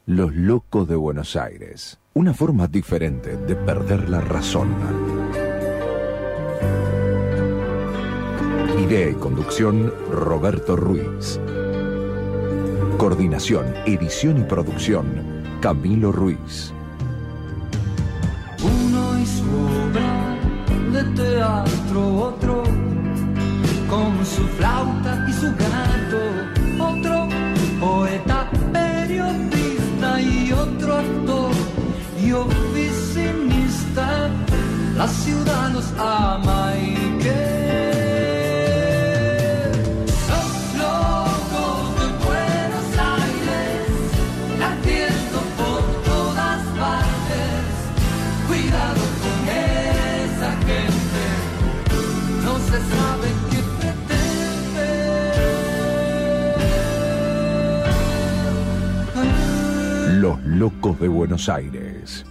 Los locos de Buenos Aires. Una forma diferente de perder la razón. Idea y conducción, Roberto Ruiz. Coordinación, edición y producción, Camilo Ruiz. Uno y su obra de teatro, otro con su flauta y su gato, otro poeta, periodista y otro actor y oficinista. La ciudad los ama y que Los locos de Buenos Aires.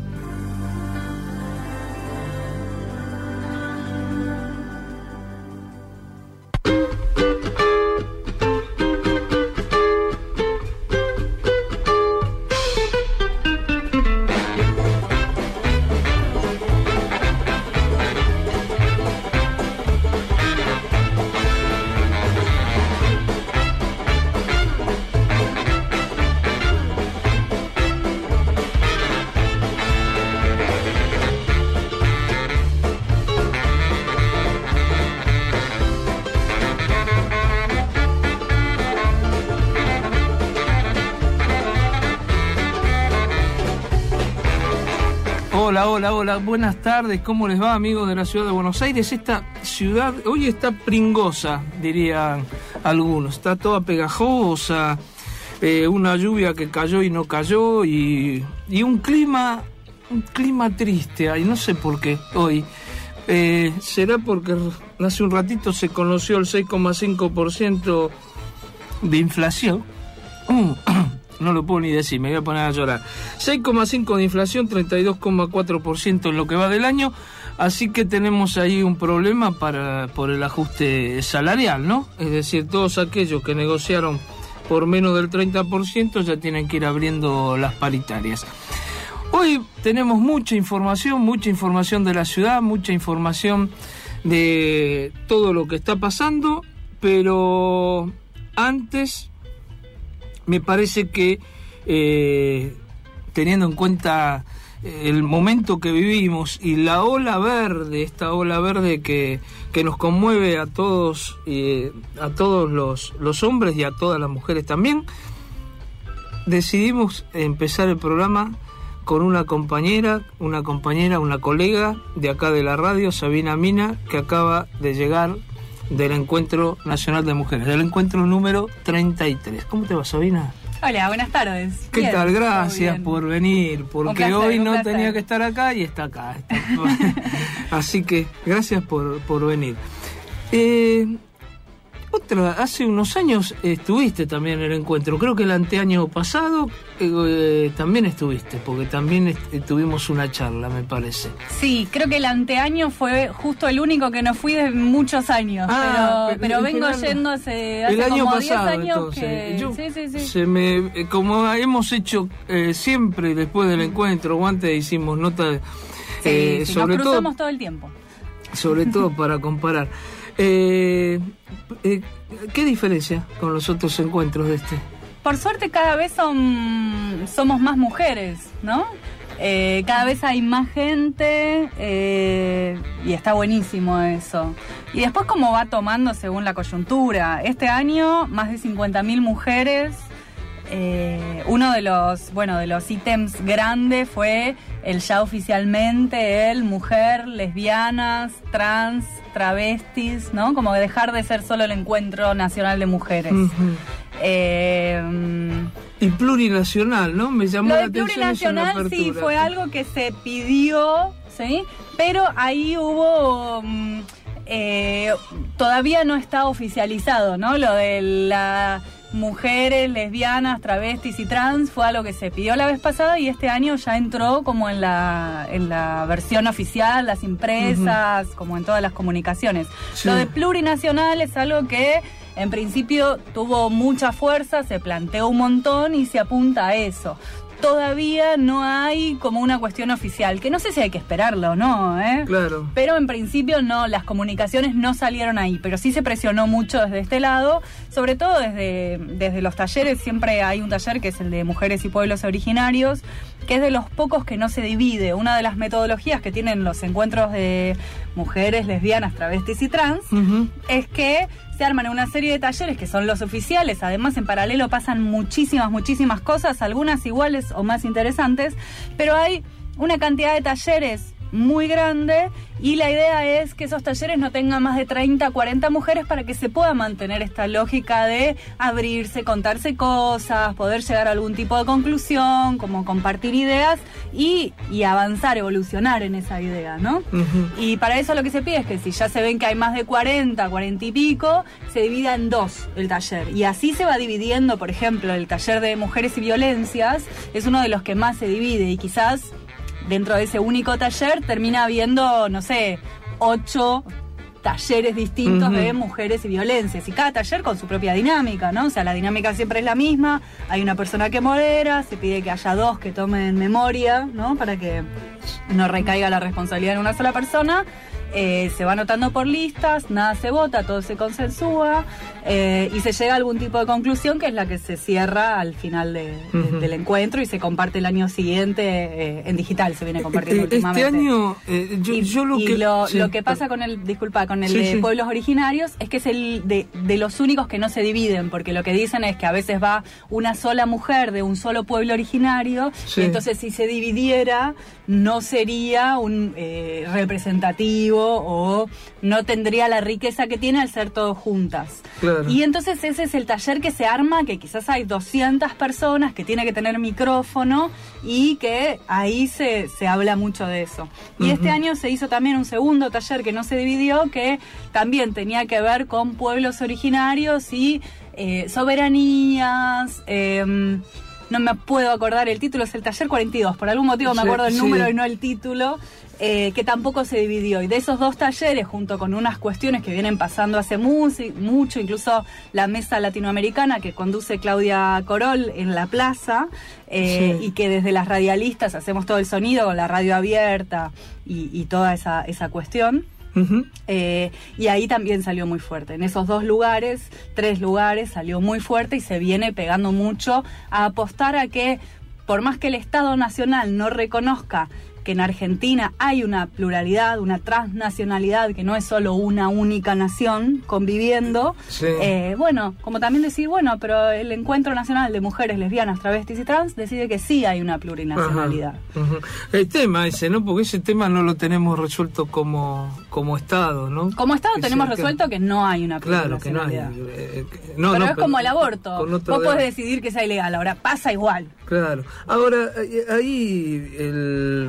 Hola, buenas tardes, ¿cómo les va, amigos de la ciudad de Buenos Aires? Esta ciudad hoy está pringosa, dirían algunos, está toda pegajosa, una lluvia que cayó y no cayó y un clima triste, y no sé por qué hoy. ¿Será porque hace un ratito se conoció el 6,5% de inflación? No lo puedo ni decir, me voy a poner a llorar. 6,5 de inflación, 32,4% en lo que va del año, así que tenemos ahí un problema por el ajuste salarial, ¿no? Es decir, todos aquellos que negociaron por menos del 30% ya tienen que ir abriendo las paritarias. Hoy tenemos mucha información de la ciudad, mucha información de todo lo que está pasando, pero antes me parece que teniendo en cuenta el momento que vivimos y la ola verde, esta ola verde que nos conmueve a todos los hombres y a todas las mujeres también, decidimos empezar el programa con una colega de acá de la radio, Sabina Mina, que acaba de llegar del Encuentro Nacional de Mujeres, del encuentro número 33. ¿Cómo te va, Sabina? Hola, buenas tardes. ¿Qué tal? Gracias por venir, porque hoy no tenía que estar acá y está acá. Así que gracias por venir. Hace unos años estuviste también en el encuentro, creo que el anteaño pasado también estuviste, porque también tuvimos una charla, me parece. Sí, creo que el anteaño fue justo el único que no fui de muchos años, pero vengo yendo hace el año como pasado, 10 años entonces. Sí. Como hemos hecho siempre después del encuentro, o antes hicimos notas, sobre nos cruzamos todo el tiempo. Sobre todo para comparar. ¿Qué diferencia con los otros encuentros de este? Por suerte cada vez somos más mujeres, ¿no? Cada vez hay más gente y está buenísimo eso. Y después cómo va tomando según la coyuntura. Este año más de 50.000 mujeres. Uno de los ítems grandes fue el ya oficialmente el mujer, lesbianas, trans, travestis, ¿no? Como dejar de ser solo el Encuentro Nacional de Mujeres. Uh-huh. Y plurinacional, ¿no? Me llamó la atención. Plurinacional sí, fue algo que se pidió, ¿sí? Pero ahí hubo... todavía no está oficializado, ¿no? Lo de la... mujeres, lesbianas, travestis y trans fue algo que se pidió la vez pasada y este año ya entró como en la versión oficial, las impresas, como en todas las comunicaciones. Sí. Lo de plurinacional es algo que en principio tuvo mucha fuerza, se planteó un montón y se apunta a eso. Todavía no hay como una cuestión oficial, que no sé si hay que esperarlo o no, Claro. Pero en principio no, las comunicaciones no salieron ahí, pero sí se presionó mucho desde este lado, sobre todo desde los talleres. Siempre hay un taller que es el de mujeres y pueblos originarios, que es de los pocos que no se divide. Una de las metodologías que tienen los encuentros de mujeres, lesbianas, travestis y trans, es que se arman una serie de talleres que son los oficiales. Además, en paralelo pasan muchísimas cosas, algunas iguales o más interesantes, pero hay una cantidad de talleres muy grande y la idea es que esos talleres no tengan más de 30, 40 mujeres para que se pueda mantener esta lógica de abrirse, contarse cosas, poder llegar a algún tipo de conclusión, como compartir ideas y avanzar, evolucionar en esa idea, ¿no? Y para eso lo que se pide es que si ya se ven que hay más de 40 y pico, se divida en dos el taller. Y así se va dividiendo. Por ejemplo, el taller de mujeres y violencias es uno de los que más se divide y quizás dentro de ese único taller termina habiendo, no sé, 8 talleres distintos de mujeres y violencias. Y cada taller con su propia dinámica, ¿no? O sea, la dinámica siempre es la misma. Hay una persona que modera, se pide que haya 2 que tomen memoria, ¿no? Para que no recaiga la responsabilidad en una sola persona. Se va anotando por listas, nada se vota, todo se consensúa y se llega a algún tipo de conclusión que es la que se cierra al final del encuentro y se comparte el año siguiente en digital, se viene compartiendo últimamente. Este año lo que pasa con el de pueblos originarios es que es el de los únicos que no se dividen, porque lo que dicen es que a veces va una sola mujer de un solo pueblo originario y entonces si se dividiera no sería un representativo o no tendría la riqueza que tiene al ser todos juntas. Claro. Y entonces ese es el taller que se arma, que quizás hay 200 personas, que tiene que tener micrófono y que ahí se habla mucho de eso. Y este año se hizo también un segundo taller que no se dividió, que también tenía que ver con pueblos originarios y soberanías. No me puedo acordar el título, es el taller 42, por algún motivo me acuerdo el número y no el título, que tampoco se dividió. Y de esos 2 talleres, junto con unas cuestiones que vienen pasando hace mucho, incluso la mesa latinoamericana que conduce Claudia Corol en la plaza, y que desde las radialistas hacemos todo el sonido con la radio abierta y toda esa cuestión. Y ahí también salió muy fuerte. En esos 3 lugares salió muy fuerte y se viene pegando mucho a apostar a que, por más que el Estado Nacional no reconozca que en Argentina hay una pluralidad, una transnacionalidad, que no es solo una única nación conviviendo, bueno, como también decir, bueno, pero el Encuentro Nacional de Mujeres Lesbianas, Travestis y Trans decide que sí hay una plurinacionalidad. El tema ese, ¿no? Porque ese tema no lo tenemos resuelto como Estado, ¿no? Como Estado tenemos resuelto que no hay una plurinacionalidad. Claro que no hay. Pero es como el aborto. Vos podés decidir que sea ilegal, ahora pasa igual. Claro. Ahora, ahí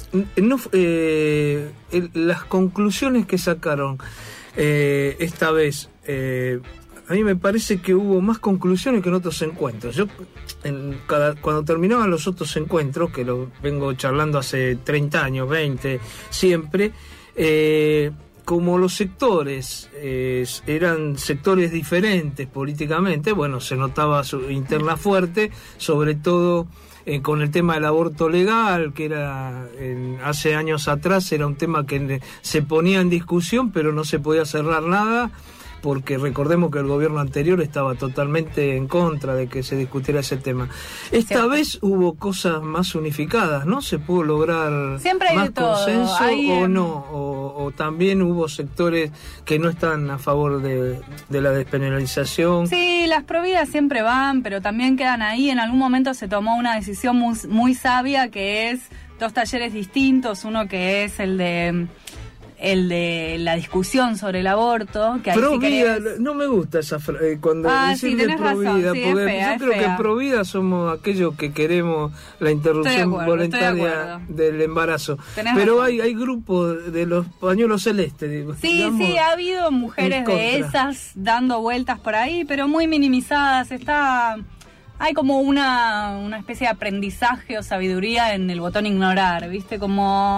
las conclusiones que sacaron esta vez, a mí me parece que hubo más conclusiones que en otros encuentros. Yo cuando terminaban los otros encuentros, que lo vengo charlando hace 30 años, 20, siempre, como los sectores eran sectores diferentes políticamente, bueno, se notaba su interna fuerte, sobre todo con el tema del aborto legal, que era hace años atrás era un tema que se ponía en discusión, pero no se podía cerrar nada, porque recordemos que el gobierno anterior estaba totalmente en contra de que se discutiera ese tema. Esta vez hubo cosas más unificadas, ¿no? ¿Se pudo lograr siempre hay más de todo. consenso o no? O también hubo sectores que no están a favor de la despenalización. Sí, las providas siempre van, pero también quedan ahí. En algún momento se tomó una decisión muy sabia, que es 2 talleres distintos. Uno que es el de la discusión sobre el aborto, que ahí Provida, no me gusta esa cuando decir de Provida, sí, porque yo creo que Provida somos aquellos que queremos la interrupción voluntaria del embarazo. Pero hay grupos de los pañuelos celestes, digo, digamos, ha habido mujeres de esas dando vueltas por ahí, pero muy minimizadas. Hay como una especie de aprendizaje o sabiduría en el botón ignorar, ¿viste? Como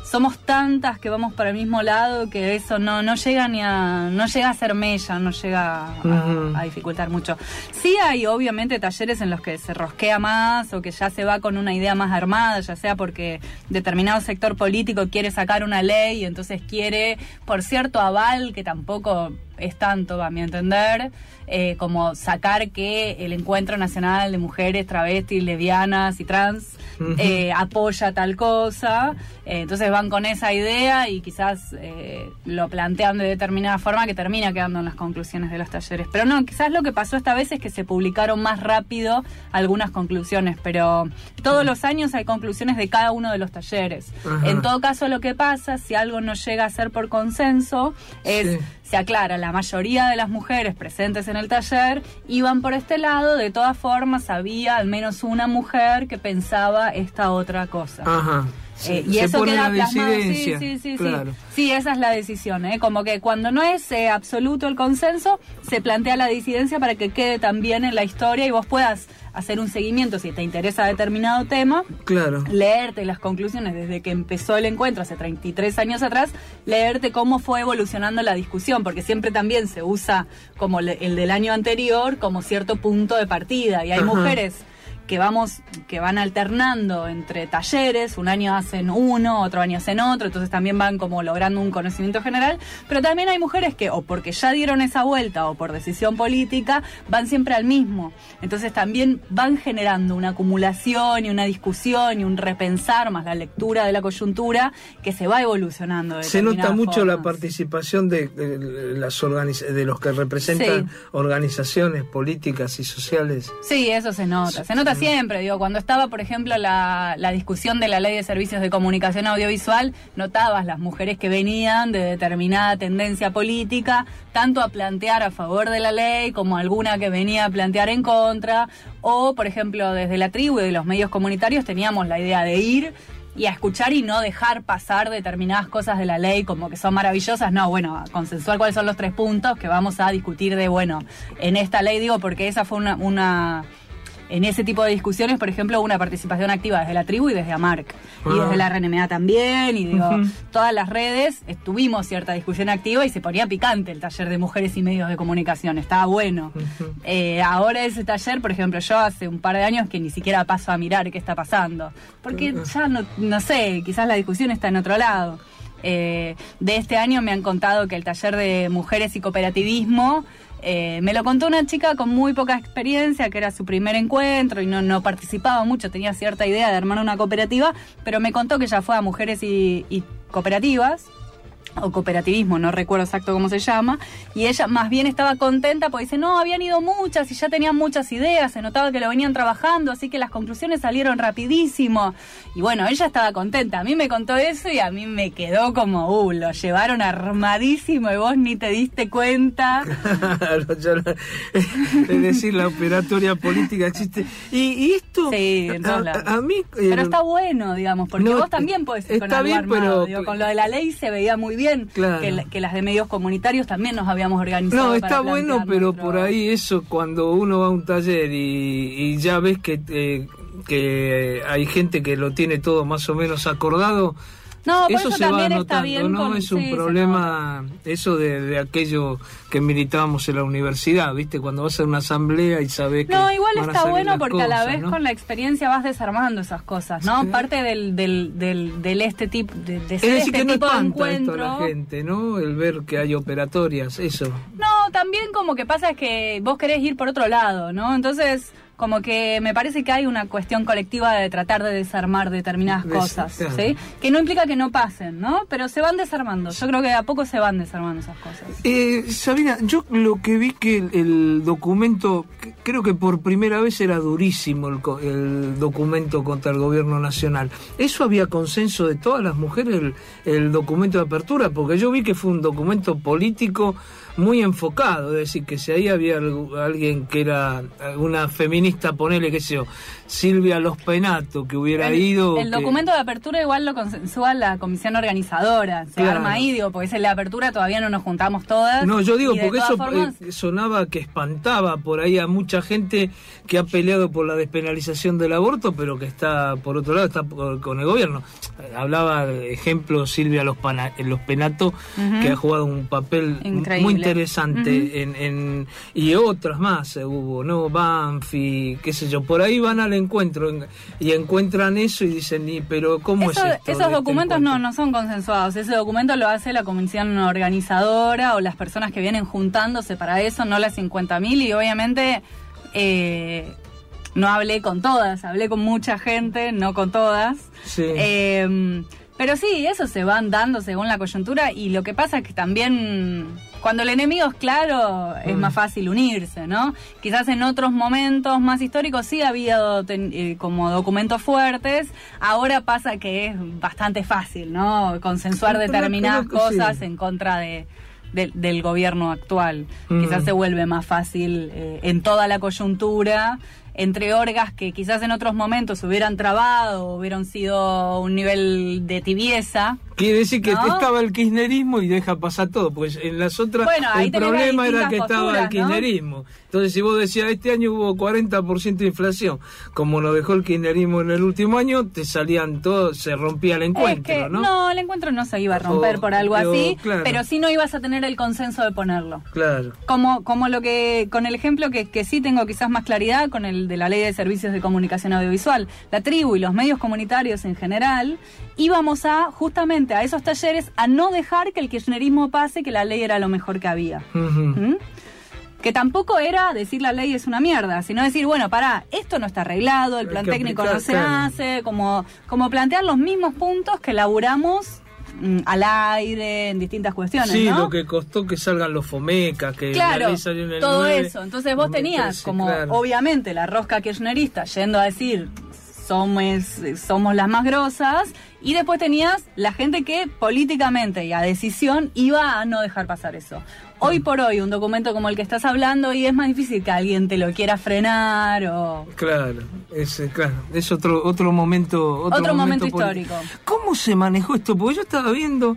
somos tantas que vamos para el mismo lado que eso no llega no llega a ser mella, no llega a dificultar mucho. Sí hay obviamente talleres en los que se rosquea más o que ya se va con una idea más armada, ya sea porque determinado sector político quiere sacar una ley y entonces quiere por cierto aval, que tampoco es tanto, a mi entender, como sacar que el Encuentro Nacional de Mujeres Travestis, Lesbianas y Trans apoya tal cosa, entonces van con esa idea y quizás lo plantean de determinada forma que termina quedando en las conclusiones de los talleres. Pero no, quizás lo que pasó esta vez es que se publicaron más rápido algunas conclusiones, pero todos los años hay conclusiones de cada uno de los talleres. En todo caso, lo que pasa, si algo no llega a ser por consenso, es... Se aclara, la mayoría de las mujeres presentes en el taller iban por este lado, de todas formas había al menos una mujer que pensaba esta otra cosa. Y eso queda plasmado. Sí, claro. Sí, esa es la decisión, como que cuando no es absoluto el consenso, se plantea la disidencia para que quede también en la historia y vos puedas hacer un seguimiento si te interesa determinado tema, claro, leerte las conclusiones desde que empezó el encuentro hace 33 años atrás, leerte cómo fue evolucionando la discusión, porque siempre también se usa como el del año anterior como cierto punto de partida, y hay mujeres que van alternando entre talleres, un año hacen uno, otro año hacen otro, entonces también van como logrando un conocimiento general, pero también hay mujeres que o porque ya dieron esa vuelta o por decisión política van siempre al mismo, entonces también van generando una acumulación y una discusión y un repensar más la lectura de la coyuntura que se va evolucionando de se nota mucho formas. La participación de los que representan organizaciones políticas y sociales. Sí, eso se nota siempre, digo, cuando estaba, por ejemplo, la discusión de la Ley de Servicios de Comunicación Audiovisual, notabas las mujeres que venían de determinada tendencia política, tanto a plantear a favor de la ley, como alguna que venía a plantear en contra, o, por ejemplo, desde la tribu y de los medios comunitarios teníamos la idea de ir y a escuchar y no dejar pasar determinadas cosas de la ley como que son maravillosas, no, bueno, a consensuar cuáles son los 3 puntos que vamos a discutir de, bueno, en esta ley, digo, porque esa fue una en ese tipo de discusiones, por ejemplo, una participación activa desde la tribu y desde AMARC. Y desde la RNMA también, y digo, todas las redes tuvimos cierta discusión activa y se ponía picante el taller de mujeres y medios de comunicación, estaba bueno. Ahora ese taller, por ejemplo, yo hace un par de años que ni siquiera paso a mirar qué está pasando, porque ya no sé, quizás la discusión está en otro lado. De este año me han contado que el taller de mujeres y cooperativismo me lo contó una chica con muy poca experiencia, que era su primer encuentro y no participaba mucho, tenía cierta idea de armar una cooperativa, pero me contó que ya fue a mujeres y cooperativas, o cooperativismo, no recuerdo exacto cómo se llama, y ella más bien estaba contenta porque dice, no, habían ido muchas y ya tenían muchas ideas, se notaba que lo venían trabajando, así que las conclusiones salieron rapidísimo, y bueno, ella estaba contenta, a mí me contó eso y a mí me quedó como, lo llevaron armadísimo y vos ni te diste cuenta. Claro, es decir, la operatoria política existe, y esto sí, en todos lados. A mí pero está bueno, digamos, porque vos también podés ir con algo bien, armado, pero digo, con lo de la ley se veía muy bien. Claro. Que las de medios comunitarios también nos habíamos organizado. No, está bueno, pero por ahí eso, cuando uno va a un taller y ya ves que hay gente que lo tiene todo más o menos acordado, no, eso se va anotando, bien ¿no? Es un problema, eso de aquello que militábamos en la universidad, ¿viste? Cuando vas a una asamblea y sabes que no, igual van está bueno porque cosas, a la vez, ¿no? Con la experiencia vas desarmando esas cosas, ¿no? Sí. Parte del este tipo de es ser decir, este que no tipo de espanta encuentro. esto a la gente, ¿no? El ver que hay operatorias, eso. No, también como que pasa es que vos querés ir por otro lado, ¿no? Entonces, como que me parece que hay una cuestión colectiva de tratar de desarmar determinadas cosas, claro. ¿Sí? Que no implica que no pasen, ¿no? Pero se van desarmando. Yo creo que a poco se van desarmando esas cosas. Sabina, yo lo que vi que el documento, creo que por primera vez era durísimo el documento contra el gobierno nacional. ¿Eso había consenso de todas las mujeres, el documento de apertura? Porque yo vi que fue un documento político muy enfocado, es decir, que si ahí había alguien que era una feminista, ponele, qué sé yo, Silvia Los Penato, que hubiera ido... El documento de apertura igual lo consensúa la comisión organizadora, se arma ahí, digo, porque es el de apertura, todavía no nos juntamos todas. No, yo digo, porque eso formas... sonaba que espantaba por ahí a mucha gente que ha peleado por la despenalización del aborto, pero que está, por otro lado, está con el gobierno. Hablaba, ejemplo, Silvia Los Penato, que ha jugado un papel increíble, muy interesante y otras más hubo, ¿no? Banfi, qué sé yo, por ahí van al encuentro y encuentran eso y dicen, pero ¿cómo es esto? Esos documentos no son consensuados, ese documento lo hace la comisión organizadora o las personas que vienen juntándose para eso, no las 50.000, y obviamente no hablé con todas, hablé con mucha gente, no con todas. Sí. Pero sí, eso se van dando según la coyuntura, y lo que pasa es que también cuando el enemigo es claro es más fácil unirse, ¿no? Quizás en otros momentos más históricos sí había como documentos fuertes, ahora pasa que es bastante fácil, ¿no? Consensuar determinadas cosas en contra del gobierno actual. Quizás se vuelve más fácil en toda la coyuntura, entre orgas que quizás en otros momentos hubieran trabado, hubieran sido un nivel de tibieza. Quiere decir que ¿no? Estaba el kirchnerismo y deja pasar todo, pues en las otras el problema era que estaba el kirchnerismo, ¿no? Entonces si vos decías, este año hubo 40% de inflación, como lo dejó el kirchnerismo en el último año, te salían todos, se rompía el encuentro, ¿no? No, el encuentro no se iba a romper por algo así, claro, pero sí no ibas a tener el consenso de ponerlo. Claro. Como lo que, con el ejemplo que sí tengo quizás más claridad, con el de la Ley de Servicios de Comunicación Audiovisual. La tribu y los medios comunitarios en general íbamos justamente a esos talleres a no dejar que el kirchnerismo pase, que la ley era lo mejor que había. Que tampoco era decir la ley es una mierda, sino decir, bueno, pará, esto no está arreglado, el plan técnico no se hace, como plantear los mismos puntos que elaboramos al aire, en distintas cuestiones, sí, ¿no? Lo que costó que salgan los FOMECA, que claro, la ley salió en el todo 9, eso. Entonces vos tenías como, claro, obviamente, la rosca kirchnerista yendo a decir somos las más grosas, y después tenías la gente que políticamente y a decisión iba a no dejar pasar eso. Hoy por hoy, un documento como el que estás hablando, y es más difícil que alguien te lo quiera frenar o... Claro, es otro momento histórico. ¿Cómo se manejó esto? Porque yo estaba viendo...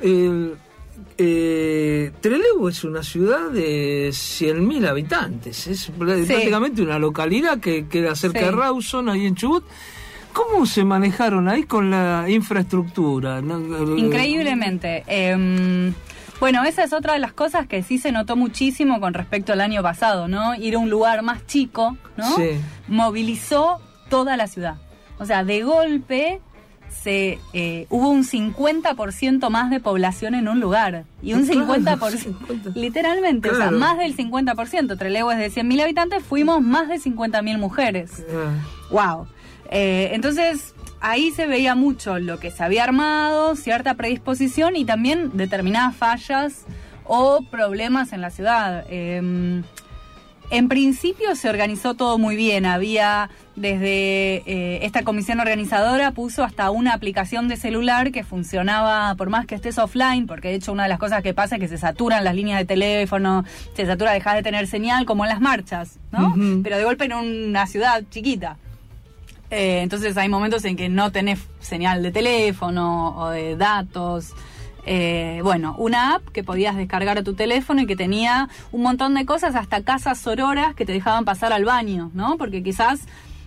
Trelew es una ciudad de 100.000 habitantes, es prácticamente una localidad que queda cerca de Rawson, ahí en Chubut. ¿Cómo se manejaron ahí con la infraestructura? Increíblemente. Bueno, esa es otra de las cosas que sí se notó muchísimo con respecto al año pasado, ¿no? Ir a un lugar más chico, ¿no? Sí. Movilizó toda la ciudad. O sea, de golpe hubo un 50% más de población en un lugar. Y un 50%, literalmente, claro, o sea, más del 50%. Trelew es de 100.000 habitantes, fuimos más de 50.000 mujeres. ¡Wow! Entonces, ahí se veía mucho lo que se había armado, cierta predisposición y también determinadas fallas o problemas en la ciudad. En principio se organizó todo muy bien, había desde esta comisión organizadora puso hasta una aplicación de celular que funcionaba por más que estés offline, porque de hecho una de las cosas que pasa es que se saturan las líneas de teléfono, se satura, dejas de tener señal como en las marchas, ¿no? Pero de golpe en una ciudad chiquita. Entonces hay momentos en que no tenés señal de teléfono o de datos. Bueno, una app que podías descargar a tu teléfono y que tenía un montón de cosas, hasta casas sororas que te dejaban pasar al baño, ¿no? Porque quizás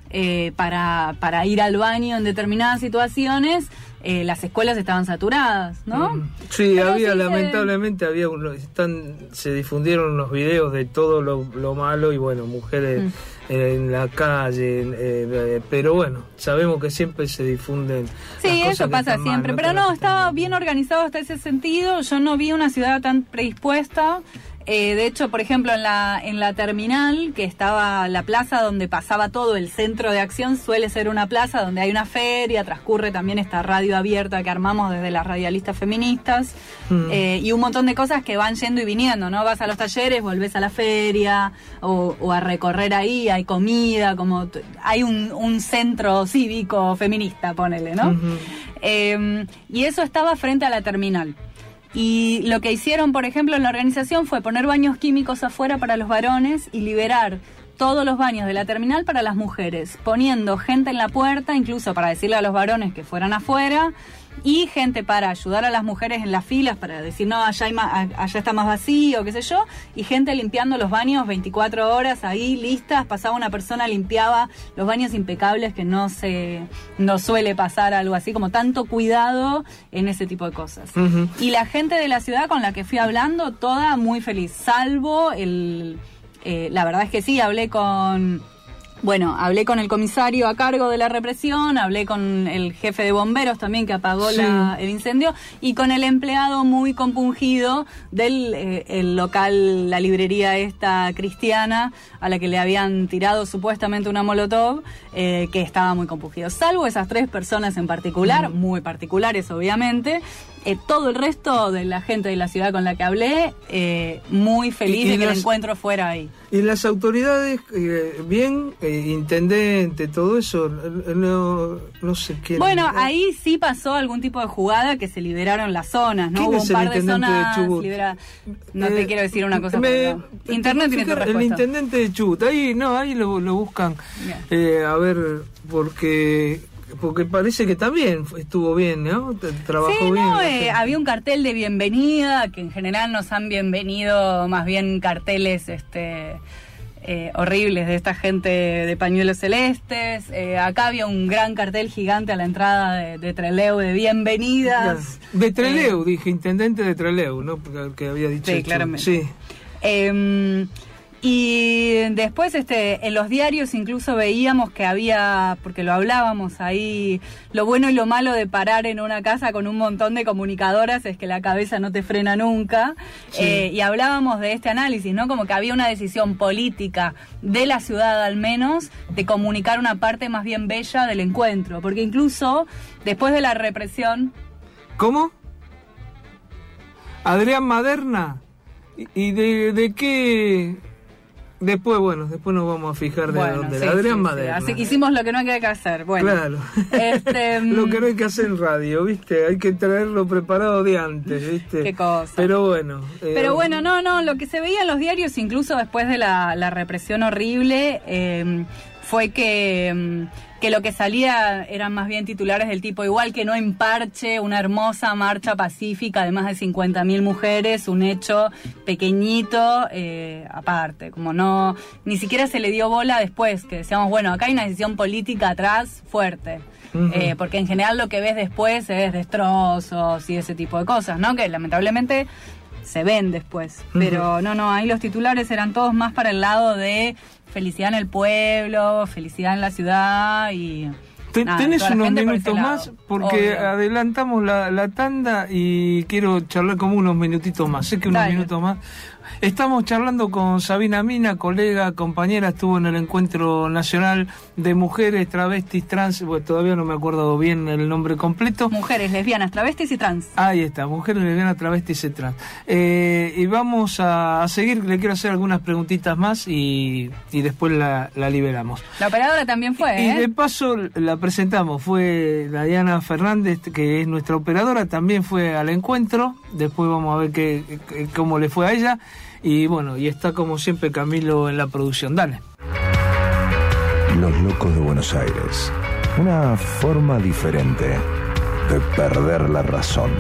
para ir al baño en determinadas situaciones las escuelas estaban saturadas, ¿no? Sí, pero había, sí, lamentablemente había se difundieron unos videos de todo lo malo y bueno, mujeres en la calle, pero bueno, sabemos que siempre se difunden. Sí, eso pasa siempre, pero no, estaba bien organizado hasta ese sentido. Yo no vi una ciudad tan predispuesta. De hecho, por ejemplo, en la terminal, que estaba la plaza donde pasaba todo, el centro de acción suele ser una plaza donde hay una feria, transcurre también esta radio abierta que armamos desde las radialistas feministas, y un montón de cosas que van yendo y viniendo, ¿no? Vas a los talleres, volvés a la feria, o a recorrer ahí, hay comida, como hay un centro cívico feminista, ponele, ¿no? Y eso estaba frente a la terminal. Y lo que hicieron, por ejemplo, en la organización fue poner baños químicos afuera para los varones y liberar todos los baños de la terminal para las mujeres, poniendo gente en la puerta, incluso para decirle a los varones que fueran afuera, y gente para ayudar a las mujeres en las filas, para decir, no, allá está más vacío, qué sé yo, y gente limpiando los baños 24 horas ahí listas. Pasaba una persona, limpiaba los baños impecables, que no suele pasar algo así, como tanto cuidado en ese tipo de cosas. Uh-huh. Y la gente de la ciudad con la que fui hablando, toda muy feliz, salvo la verdad es que sí, hablé con el comisario a cargo de la represión, hablé con el jefe de bomberos también que apagó el incendio, y con el empleado muy compungido del el local, la librería esta cristiana, a la que le habían tirado supuestamente una molotov, que estaba muy compungido. Salvo esas 3 personas en particular, muy particulares obviamente. Todo el resto de la gente de la ciudad con la que hablé, muy feliz de que el encuentro fuera ahí. ¿Y las autoridades, bien, intendente, todo eso? No sé qué. Bueno, ahí sí pasó algún tipo de jugada, que se liberaron las zonas, ¿no? Hubo un par de zonas liberadas. No te quiero decir una cosa, pero Internet tiene tu respuesta. El intendente de Chubut, ahí lo buscan. A ver, porque parece que también estuvo bien, ¿no? Trabajó bien. Había un cartel de bienvenida, que en general nos han bienvenido más bien carteles horribles de esta gente de pañuelos celestes. Acá había un gran cartel gigante a la entrada de Trelew de bienvenidas. De Trelew, dije, intendente de Trelew, ¿no? Porque había dicho. Sí, claramente. Sí. Y después en los diarios incluso veíamos que había, porque lo hablábamos ahí, lo bueno y lo malo de parar en una casa con un montón de comunicadoras es que la cabeza no te frena nunca. Sí. Y hablábamos de este análisis, ¿no? Como que había una decisión política de la ciudad, al menos, de comunicar una parte más bien bella del encuentro, porque incluso después de la represión... ¿Cómo? Adrián Maderna. ¿Y de qué...? Después nos vamos a fijar de dónde. Sí, Adrián Maderna. Así que hicimos lo que no hay que hacer. Bueno, claro. Lo que no hay que hacer en radio, ¿viste? Hay que traerlo preparado de antes, ¿viste? Qué cosa. Pero bueno. No, lo que se veía en los diarios, incluso después de la represión horrible, fue que lo que salía eran más bien titulares del tipo, igual que no en Parche, una hermosa marcha pacífica de más de 50.000 mujeres, un hecho pequeñito, aparte, como no, ni siquiera se le dio bola después, que decíamos, bueno, acá hay una decisión política atrás fuerte. Uh-huh. Porque en general lo que ves después es destrozos y ese tipo de cosas, ¿no? Que lamentablemente se ven después. Uh-huh. Pero ahí los titulares eran todos más para el lado de felicidad en el pueblo, felicidad en la ciudad y... ¿Tenés unos minutos más? Porque obvio. Adelantamos la tanda y quiero charlar como unos minutitos más. Sé que unos minutos más. Estamos charlando con Sabina Mina, colega, compañera, estuvo en el Encuentro Nacional de Mujeres, Travestis, Trans, pues todavía no me acuerdo bien el nombre completo. Mujeres, lesbianas, travestis y trans. Ahí está, mujeres, lesbianas, travestis y trans. Y vamos a seguir, le quiero hacer algunas preguntitas más y después la liberamos. La operadora también fue, Y de paso la presentamos, fue la Diana Fernández, que es nuestra operadora, también fue al encuentro, después vamos a ver cómo le fue a ella. Y bueno, y está como siempre Camilo en la producción. Dale. Los locos de Buenos Aires. Una forma diferente de perder la razón.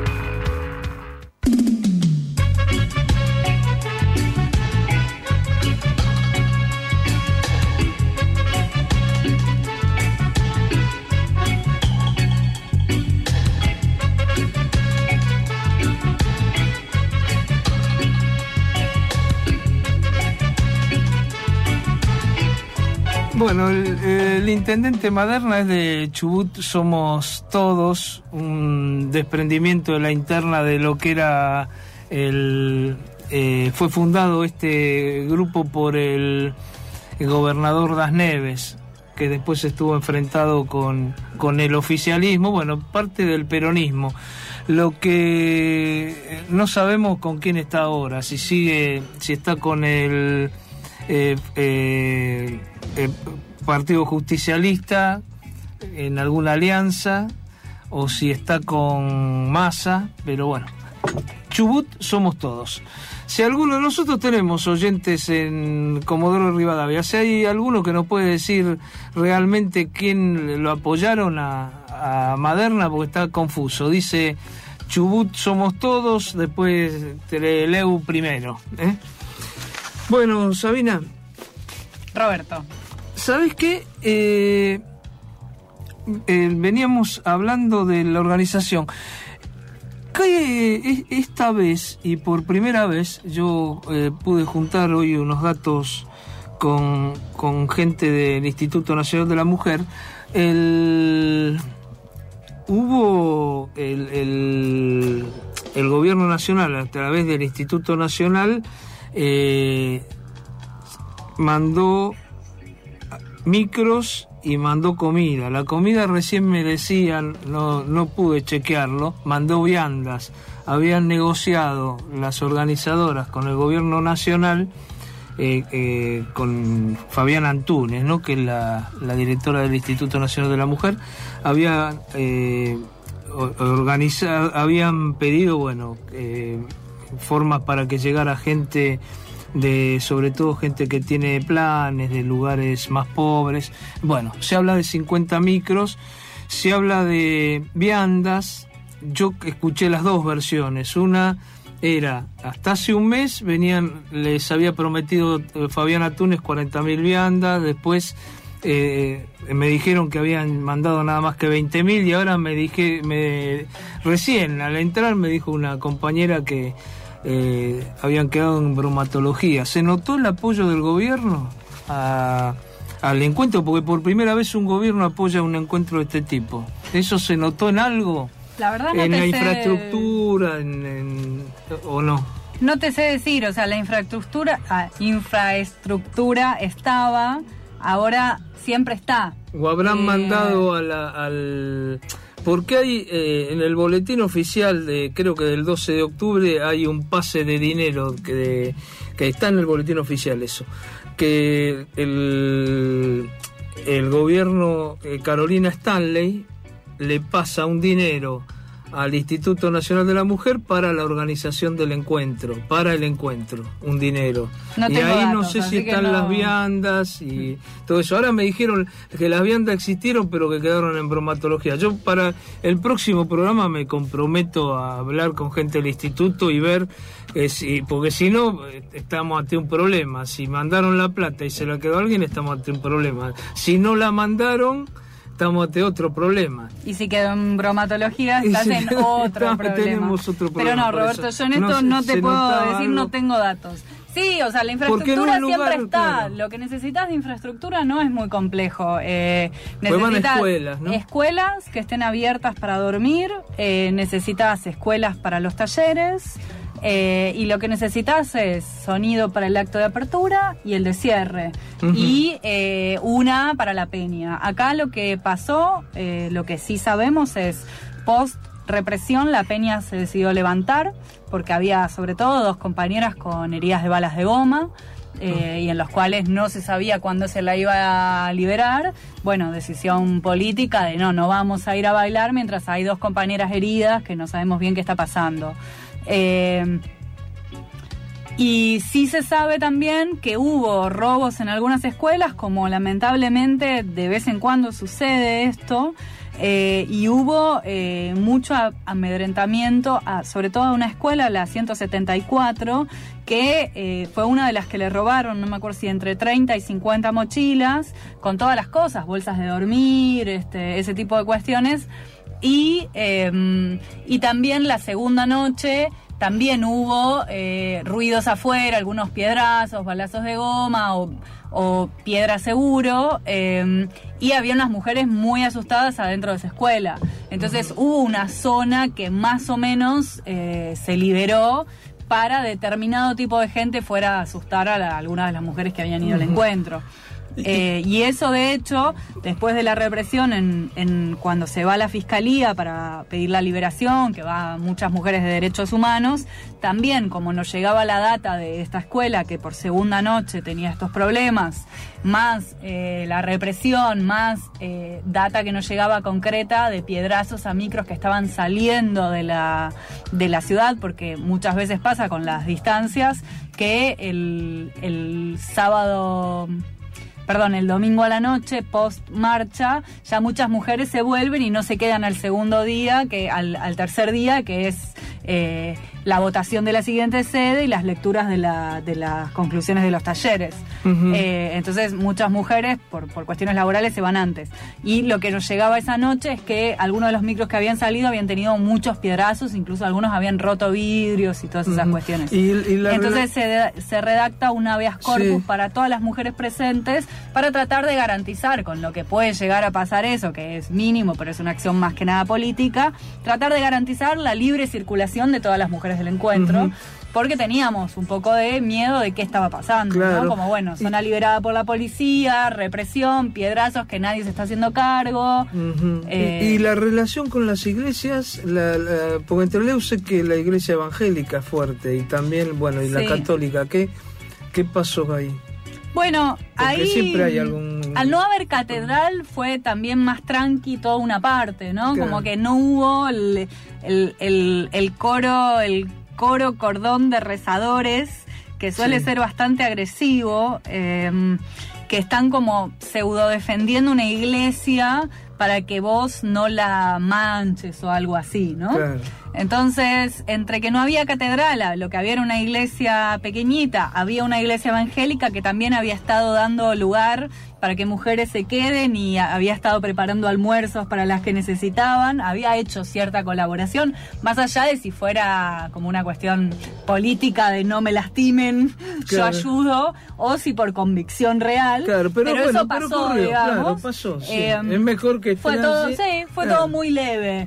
Bueno, el intendente Maderna es de Chubut, somos todos, un desprendimiento de la interna de lo que era fue fundado este grupo por el gobernador Das Neves, que después estuvo enfrentado con el oficialismo, bueno, parte del peronismo. Lo que no sabemos con quién está ahora, si está con el Partido Justicialista en alguna alianza o si está con Massa, pero bueno, Chubut somos todos. Si alguno de nosotros tenemos oyentes en Comodoro Rivadavia, si hay alguno que nos puede decir realmente quién lo apoyaron a Maderna, porque está confuso. Dice Chubut somos todos, después Trelew primero. Bueno, Sabina. Roberto. ¿Sabes qué? Veníamos hablando de la organización. Esta vez, y por primera vez, yo pude juntar hoy unos datos con gente del Instituto Nacional de la Mujer. Hubo el gobierno nacional, a través del Instituto Nacional, mandó micros y mandó comida. La comida recién me decían, no pude chequearlo, mandó viandas. Habían negociado las organizadoras con el gobierno nacional, con Fabiana Antunes, ¿no?, que es la directora del Instituto Nacional de la Mujer. Habían habían pedido, formas para que llegara gente sobre todo gente que tiene planes de lugares más pobres. Bueno, se habla de 50 micros, se habla de viandas. Yo escuché las dos versiones. Una era, hasta hace un mes les había prometido Fabiana Túnez 40.000 viandas, después me dijeron que habían mandado nada más que 20.000, y ahora recién al entrar me dijo una compañera que habían quedado en bromatología. ¿Se notó el apoyo del gobierno al encuentro? Porque por primera vez un gobierno apoya un encuentro de este tipo. ¿Eso se notó en algo? La verdad no en te la sé... infraestructura, ¿o no? No te sé decir, o sea, la infraestructura estaba, ahora siempre está. ¿O habrán mandado al... Porque hay en el boletín oficial creo que del 12 de octubre hay un pase de dinero que está en el boletín oficial, eso, que el gobierno Carolina Stanley le pasa un dinero al Instituto Nacional de la Mujer para la organización del encuentro, un dinero. No y tengo ahí datos, no sé si están no... las viandas y todo eso. Ahora me dijeron que las viandas existieron, pero que quedaron en bromatología. Yo para el próximo programa me comprometo a hablar con gente del instituto y ver, porque si no, estamos ante un problema. Si mandaron la plata y se la quedó alguien, estamos ante un problema. Si no la mandaron, estamos ante otro problema. Y si quedó en bromatología, estás en otro problema. Tenemos otro problema. Pero no, Roberto, yo en esto no te puedo decir, algo. No tengo datos. Sí, o sea, la infraestructura siempre está. Claro. Lo que necesitas de infraestructura no es muy complejo. Necesitas escuelas, ¿no? Escuelas que estén abiertas para dormir, necesitas escuelas para los talleres, y lo que necesitas es sonido para el acto de apertura y el de cierre, y una para la peña. Acá lo que pasó, lo que sí sabemos es post represión, la peña se decidió levantar porque había sobre todo 2 compañeras con heridas de balas de goma, y en los cuales no se sabía cuándo se la iba a liberar. Bueno, decisión política de no vamos a ir a bailar mientras hay 2 compañeras heridas que no sabemos bien qué está pasando. Y sí se sabe también que hubo robos en algunas escuelas, como lamentablemente de vez en cuando sucede esto, y hubo mucho amedrentamiento, sobre todo a una escuela, la 174, que fue una de las que le robaron, no me acuerdo si entre 30 y 50 mochilas, con todas las cosas, bolsas de dormir, ese tipo de cuestiones. Y también la segunda noche también hubo ruidos afuera, algunos piedrazos, balazos de goma o piedra seguro, y había unas mujeres muy asustadas adentro de esa escuela. Entonces hubo una zona que más o menos se liberó para determinado tipo de gente fuera a asustar a algunas de las mujeres que habían ido al encuentro. Y eso, de hecho, después de la represión, en cuando se va a la fiscalía para pedir la liberación, que va muchas mujeres de derechos humanos, también como nos llegaba la data de esta escuela, que por segunda noche tenía estos problemas, más la represión, más data que nos llegaba concreta de piedrazos a micros que estaban saliendo de la ciudad, porque muchas veces pasa con las distancias que el domingo a la noche, post marcha, ya muchas mujeres se vuelven y no se quedan al segundo día, al tercer día, que es la votación de la siguiente sede y las lecturas de las conclusiones de los talleres. Uh-huh. Entonces muchas mujeres por cuestiones laborales se van antes. Y lo que nos llegaba esa noche es que algunos de los micros que habían salido habían tenido muchos piedrazos, incluso algunos habían roto vidrios y todas esas cuestiones. Entonces se redacta un habeas corpus para todas las mujeres presentes para tratar de garantizar, con lo que puede llegar a pasar eso, que es mínimo, pero es una acción más que nada política, tratar de garantizar la libre circulación de todas las mujeres del encuentro, porque teníamos un poco de miedo de qué estaba pasando, claro, ¿no? Como, bueno, zona liberada por la policía, represión, piedrazos que nadie se está haciendo cargo. Y la relación con las iglesias, porque entre leo sé que la iglesia evangélica es fuerte, y también, bueno, y la católica, ¿qué pasó ahí? Bueno, porque ahí siempre hay algún... Al no haber catedral fue también más tranqui toda una parte, ¿no? Claro. Como que no hubo el coro cordón de rezadores, que suele ser bastante agresivo, que están como pseudo defendiendo una iglesia para que vos no la manches o algo así, ¿no? Claro. Entonces, entre que no había catedral, lo que había era una iglesia pequeñita, había una iglesia evangélica que también había estado dando lugar para que mujeres se queden y había estado preparando almuerzos para las que necesitaban, había hecho cierta colaboración, más allá de si fuera como una cuestión política de no me lastimen, claro, yo ayudo, o si por convicción real, claro, pero bueno, eso pasó, ocurrió, digamos. Claro, pasó, sí. Es mejor que... Fue todo muy leve.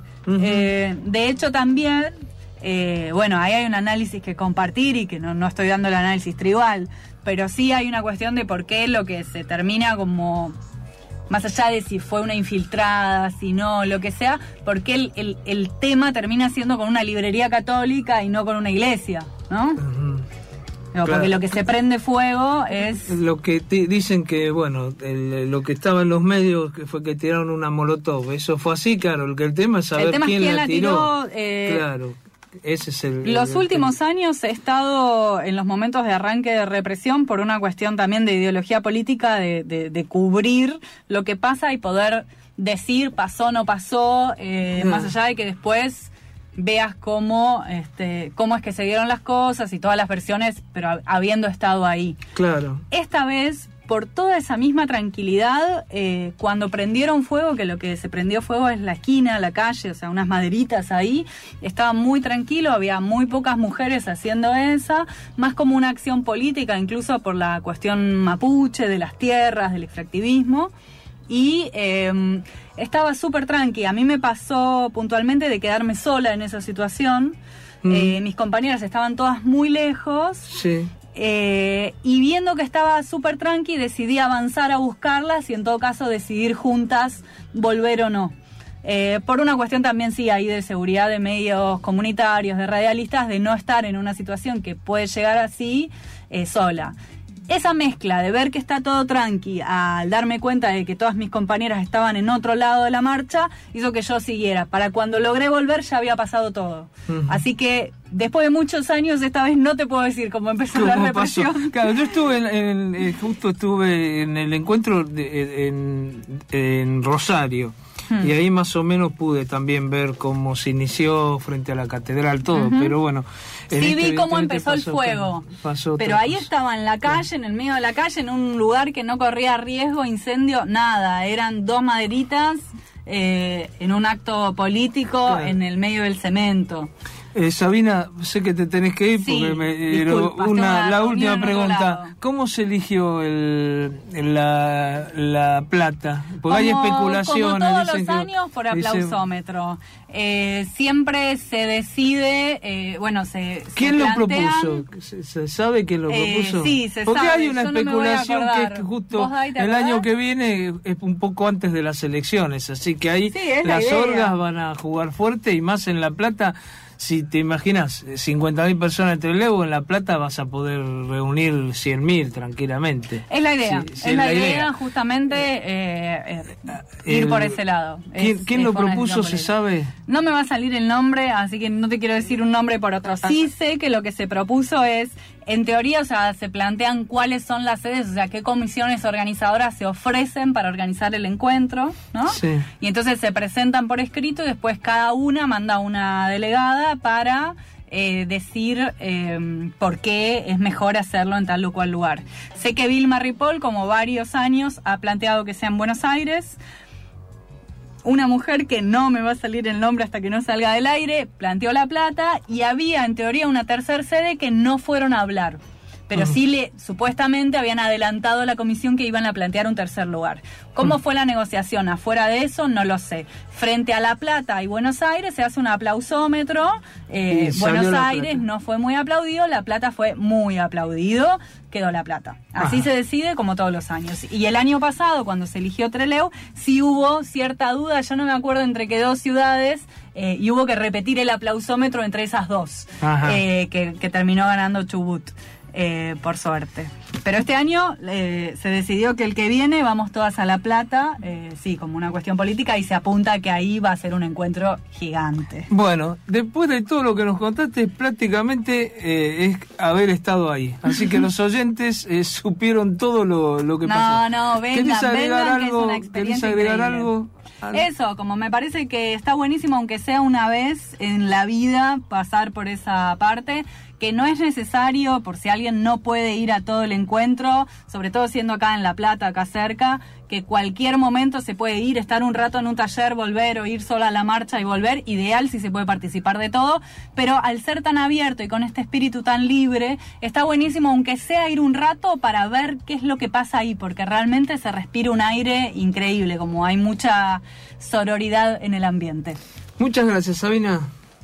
De hecho, también, bueno, ahí hay un análisis que compartir y que no estoy dando el análisis tribal, pero sí hay una cuestión de por qué lo que se termina como, más allá de si fue una infiltrada, si no, lo que sea, por qué el tema termina siendo con una librería católica y no con una iglesia, ¿no? No, claro. Porque lo que se prende fuego es... Lo que dicen que, bueno, lo que estaba en los medios que fue que tiraron una molotov. Eso fue así, claro. El tema es saber quién la tiró. Claro, ese es Los últimos años he estado en los momentos de arranque de represión por una cuestión también de ideología política, de cubrir lo que pasa y poder decir pasó, no pasó, más allá de que después... veas cómo es que se dieron las cosas y todas las versiones, pero habiendo estado ahí. Claro. Esta vez, por toda esa misma tranquilidad, cuando prendieron fuego, que lo que se prendió fuego es la esquina, la calle, o sea, unas maderitas ahí, estaba muy tranquilo, había muy pocas mujeres haciendo esa, más como una acción política, incluso por la cuestión mapuche, de las tierras, del extractivismo. Y estaba súper tranqui. A mí me pasó puntualmente de quedarme sola en esa situación. Mis compañeras estaban todas muy lejos. Sí. Y viendo que estaba súper tranqui, decidí avanzar a buscarlas y en todo caso decidir juntas volver o no. Por una cuestión también sí ahí de seguridad de medios comunitarios, de radialistas, de no estar en una situación que puede llegar así sola. Esa mezcla de ver que está todo tranqui al darme cuenta de que todas mis compañeras estaban en otro lado de la marcha hizo que yo siguiera. Para cuando logré volver ya había pasado todo. Así que después de muchos años esta vez no te puedo decir cómo empezó la represión. Pasó? Claro, yo estuve justo estuve en el encuentro en Rosario. Y ahí más o menos pude también ver cómo se inició frente a la catedral todo, pero bueno. Sí, vi cómo empezó el fuego, pero ahí estaba en la calle, en el medio de la calle, en un lugar que no corría riesgo, incendio, nada, eran dos maderitas en un acto político en el medio del cemento. Sabina, sé que te tenés que ir porque disculpa, la última pregunta. Lado. ¿Cómo se eligió la plata? Porque hay especulaciones. Como todos los años por aplausómetro. Siempre se decide, ¿quién lo plantean... propuso? ¿Se sabe quién lo propuso? Sí, se porque sabe. Hay una yo no especulación que justo el año que viene es un poco antes de las elecciones, así que ahí las orgas van a jugar fuerte y más en La Plata. Si te imaginas 50.000 personas en Trelew, en La Plata vas a poder reunir 100.000 tranquilamente. Es la idea, es la idea justamente ir por ese lado. ¿Quién lo propuso, se sabe? No me va a salir el nombre, así que no te quiero decir un nombre por otro. Sí sé que lo que se propuso es, en teoría, o sea, se plantean cuáles son las sedes, o sea, qué comisiones organizadoras se ofrecen para organizar el encuentro, ¿no? Sí. Y entonces se presentan por escrito y después cada una manda una delegada para decir por qué es mejor hacerlo en tal o cual lugar. Sé que Vilma Ripoll, como varios años, ha planteado que sea en Buenos Aires. Una mujer que no me va a salir el nombre hasta que no salga del aire, planteó La Plata y había en teoría una tercera sede que no fueron a hablar. Pero sí supuestamente habían adelantado a la comisión que iban a plantear un tercer lugar. ¿Cómo fue la negociación? Afuera de eso, no lo sé. Frente a La Plata y Buenos Aires se hace un aplausómetro. Buenos Aires no fue muy aplaudido, La Plata fue muy aplaudido. Quedó La Plata. Así se decide como todos los años. Y el año pasado, cuando se eligió Trelew, sí hubo cierta duda, yo no me acuerdo entre qué dos ciudades, y hubo que repetir el aplausómetro entre esas dos, que terminó ganando Chubut. Por suerte. Pero este año se decidió que el que viene vamos todas a La Plata, sí, como una cuestión política, y se apunta que ahí va a ser un encuentro gigante. Bueno, después de todo lo que nos contaste, prácticamente es haber estado ahí. Así que los oyentes supieron todo lo que pasó. No, vengan, que es una experiencia ¿Querés agregar increíble. algo? Eso, como me parece que está buenísimo, aunque sea una vez en la vida, pasar por esa parte, que no es necesario, por si alguien no puede ir a todo el encuentro, sobre todo siendo acá en La Plata, acá cerca, que cualquier momento se puede ir, estar un rato en un taller, volver, o ir sola a la marcha y volver, ideal si se puede participar de todo, pero al ser tan abierto y con este espíritu tan libre, está buenísimo, aunque sea ir un rato para ver qué es lo que pasa ahí, porque realmente se respira un aire increíble, como hay mucha sororidad en el ambiente. Muchas gracias, Sabina.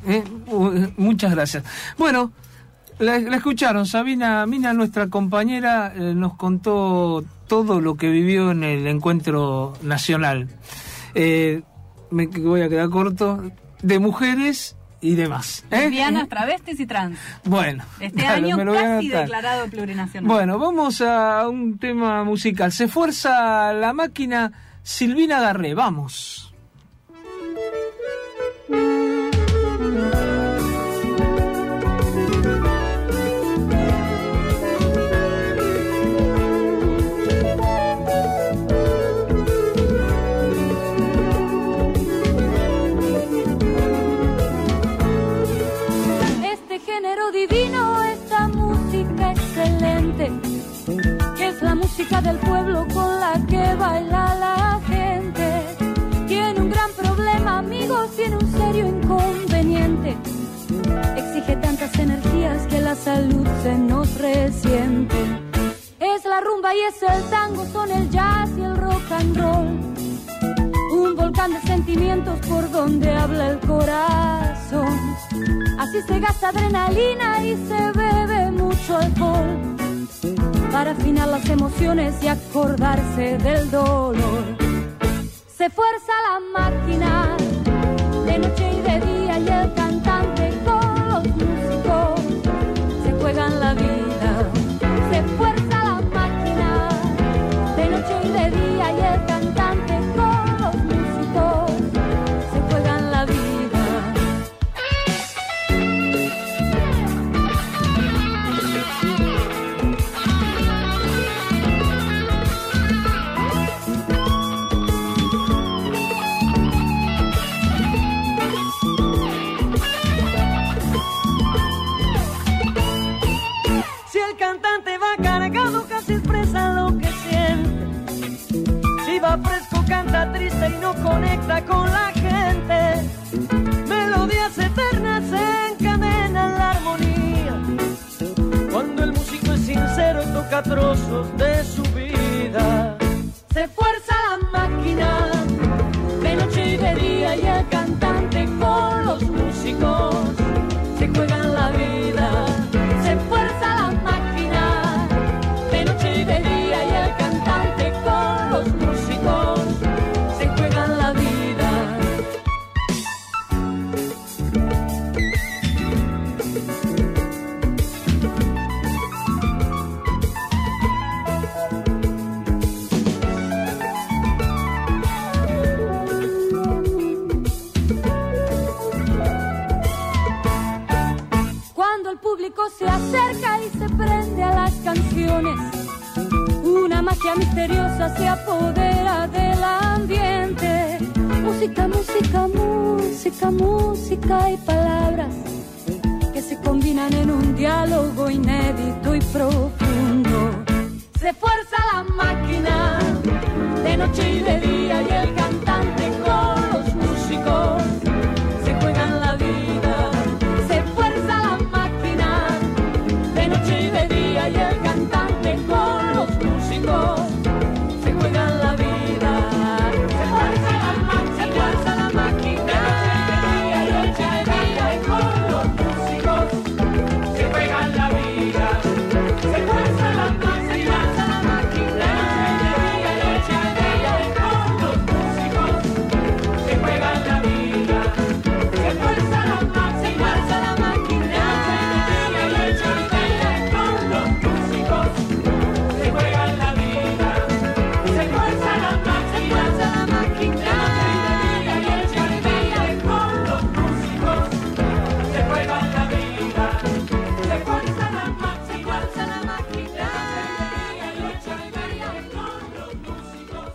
Muchas gracias. Bueno, la escucharon, Sabina Mina, nuestra compañera, nos contó todo lo que vivió en el encuentro nacional. Me voy a quedar corto, de mujeres y demás. Lesbianas, travestis y trans. Bueno, este año casi declarado plurinacional. Bueno, vamos a un tema musical. Se fuerza la máquina, Silvina Garré, vamos. Género divino, esta música excelente, que es la música del pueblo con la que baila la gente. Tiene un gran problema, amigos, tiene un serio inconveniente. Exige tantas energías que la salud se nos resiente. Es la rumba y es el tango, son el jazz y el rock and roll. Un volcán de sentimientos por donde habla el corazón. Así se gasta adrenalina y se bebe mucho alcohol para afinar las emociones y acordarse del dolor. Se fuerza la máquina de noche y de día y el cantante con los músicos se juegan la vida. Se fuerza la máquina de noche y de día y el cantante con los músicos se juegan la vida. Fresco, canta triste y no conecta con la gente. Melodías eternas en a trozos de su vida. Se fuerza la máquina de noche y de día y el cantante con los músicos se juegan la vida. Se fuerza la máquina de noche y de día y el cantante con los músicos se juegan la vida. Se acerca y se prende a las canciones. Una magia misteriosa se apodera del ambiente. Música, música, música, música y palabras que se combinan en un diálogo inédito y profundo. Se fuerza la máquina de noche y de día y el cantante con los músicos se juegan la vida. Se fuerza la máquina de noche y de día y el cantante con los músicos se juegan la vida. Se fuerza la máquina de noche y de día y con los músicos se juegan la vida. Se fuerza la máquina de noche y de día y con los músicos se juegan la vida. Se fuerza la máquina de noche y de día y con los músicos se juegan la vida. Se fuerza la máquina de noche y de día y con los músicos se juegan la vida. Se fuerza la máquina de noche y de día y con los músicos.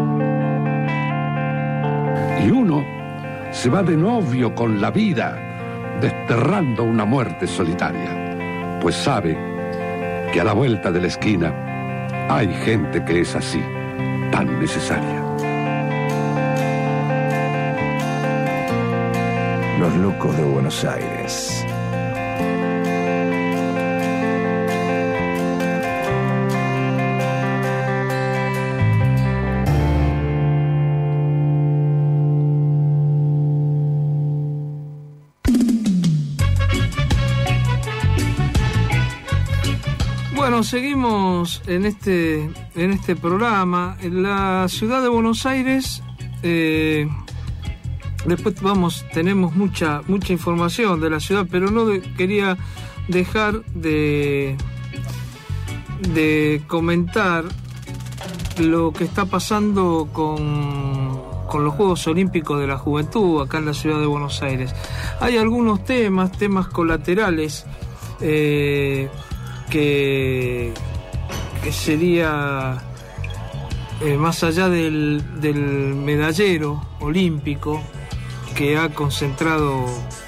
Y uno se va de novio con la vida, desterrando una muerte solitaria, pues sabe que a la vuelta de la esquina hay gente que es así, tan necesaria. Los locos de Buenos Aires. Bueno, seguimos en este programa. En la ciudad de Buenos Aires, después tenemos mucha información de la ciudad, pero no quería dejar de comentar lo que está pasando con los Juegos Olímpicos de la Juventud acá en la ciudad de Buenos Aires. Hay algunos temas colaterales que sería más allá del medallero olímpico que ha concentrado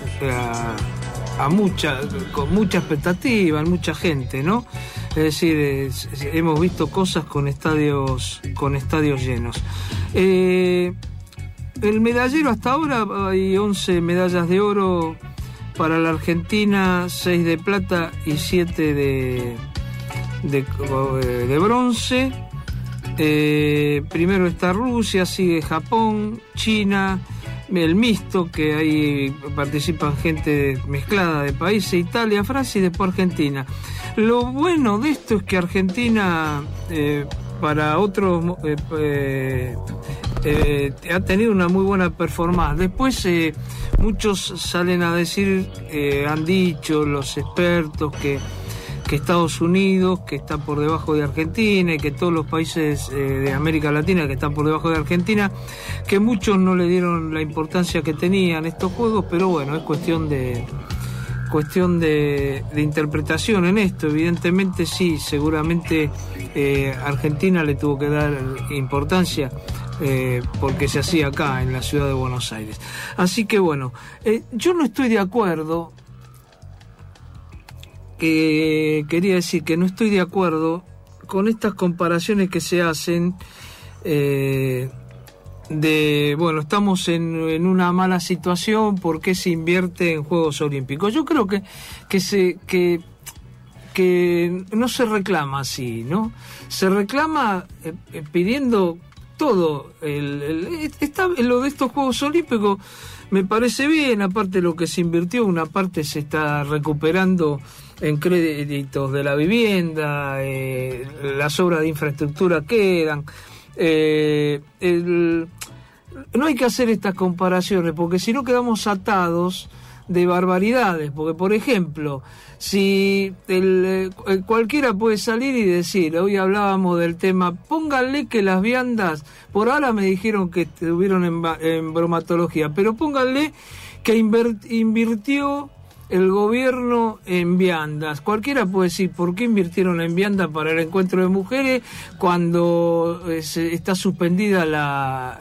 con mucha expectativa en mucha gente, ¿no? Es decir, hemos visto cosas con estadios llenos. El medallero hasta ahora hay 11 medallas de oro para la Argentina, 6 de plata y 7 de bronce. Primero está Rusia, sigue Japón, China, el mixto, que ahí participan gente mezclada de países, Italia, Francia y después Argentina. Lo bueno de esto es que Argentina, para otros, ha tenido una muy buena performance. Después muchos salen a decir, han dicho los expertos que Estados Unidos, que está por debajo de Argentina, y que todos los países de América Latina que están por debajo de Argentina, que muchos no le dieron la importancia que tenían estos juegos, pero bueno, es cuestión de interpretación en esto. Evidentemente sí, seguramente Argentina le tuvo que dar importancia porque se hacía acá en la ciudad de Buenos Aires. Así que bueno, yo no estoy de acuerdo, quería decir que no estoy de acuerdo con estas comparaciones que se hacen bueno, estamos en una mala situación, ¿por qué se invierte en Juegos Olímpicos? Yo creo que que no se reclama así, ¿no? Se reclama pidiendo todo. Lo de estos Juegos Olímpicos me parece bien, aparte de lo que se invirtió, una parte se está recuperando en créditos de la vivienda, las obras de infraestructura quedan. No hay que hacer estas comparaciones, porque si no quedamos atados de barbaridades, porque por ejemplo, si cualquiera puede salir y decir, hoy hablábamos del tema, pónganle que las viandas, por ahora me dijeron que estuvieron en bromatología, pero pónganle que invirtió el gobierno en viandas. Cualquiera puede decir, ¿por qué invirtieron en viandas para el encuentro de mujeres cuando está suspendida la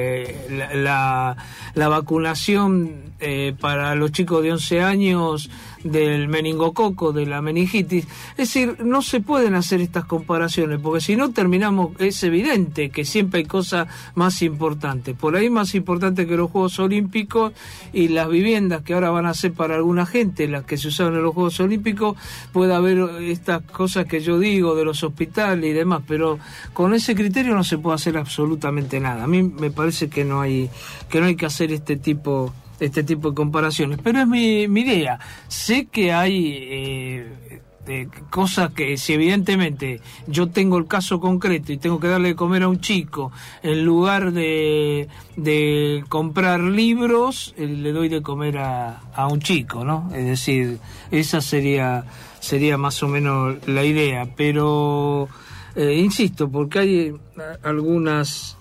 vacunación para los chicos de 11 años del meningococo, de la meningitis? Es decir, no se pueden hacer estas comparaciones, porque si no terminamos, es evidente que siempre hay cosas más importantes. Por ahí más importante que los Juegos Olímpicos y las viviendas que ahora van a ser para alguna gente, las que se usaron en los Juegos Olímpicos, puede haber estas cosas que yo digo de los hospitales y demás, pero con ese criterio no se puede hacer absolutamente nada. A mí me parece que no hay que hacer este tipo de comparaciones, pero es mi idea. Sé que hay cosas que, si evidentemente yo tengo el caso concreto y tengo que darle de comer a un chico, en lugar de comprar libros, le doy de comer a un chico, ¿no? Es decir, esa sería más o menos la idea, pero insisto, porque hay algunas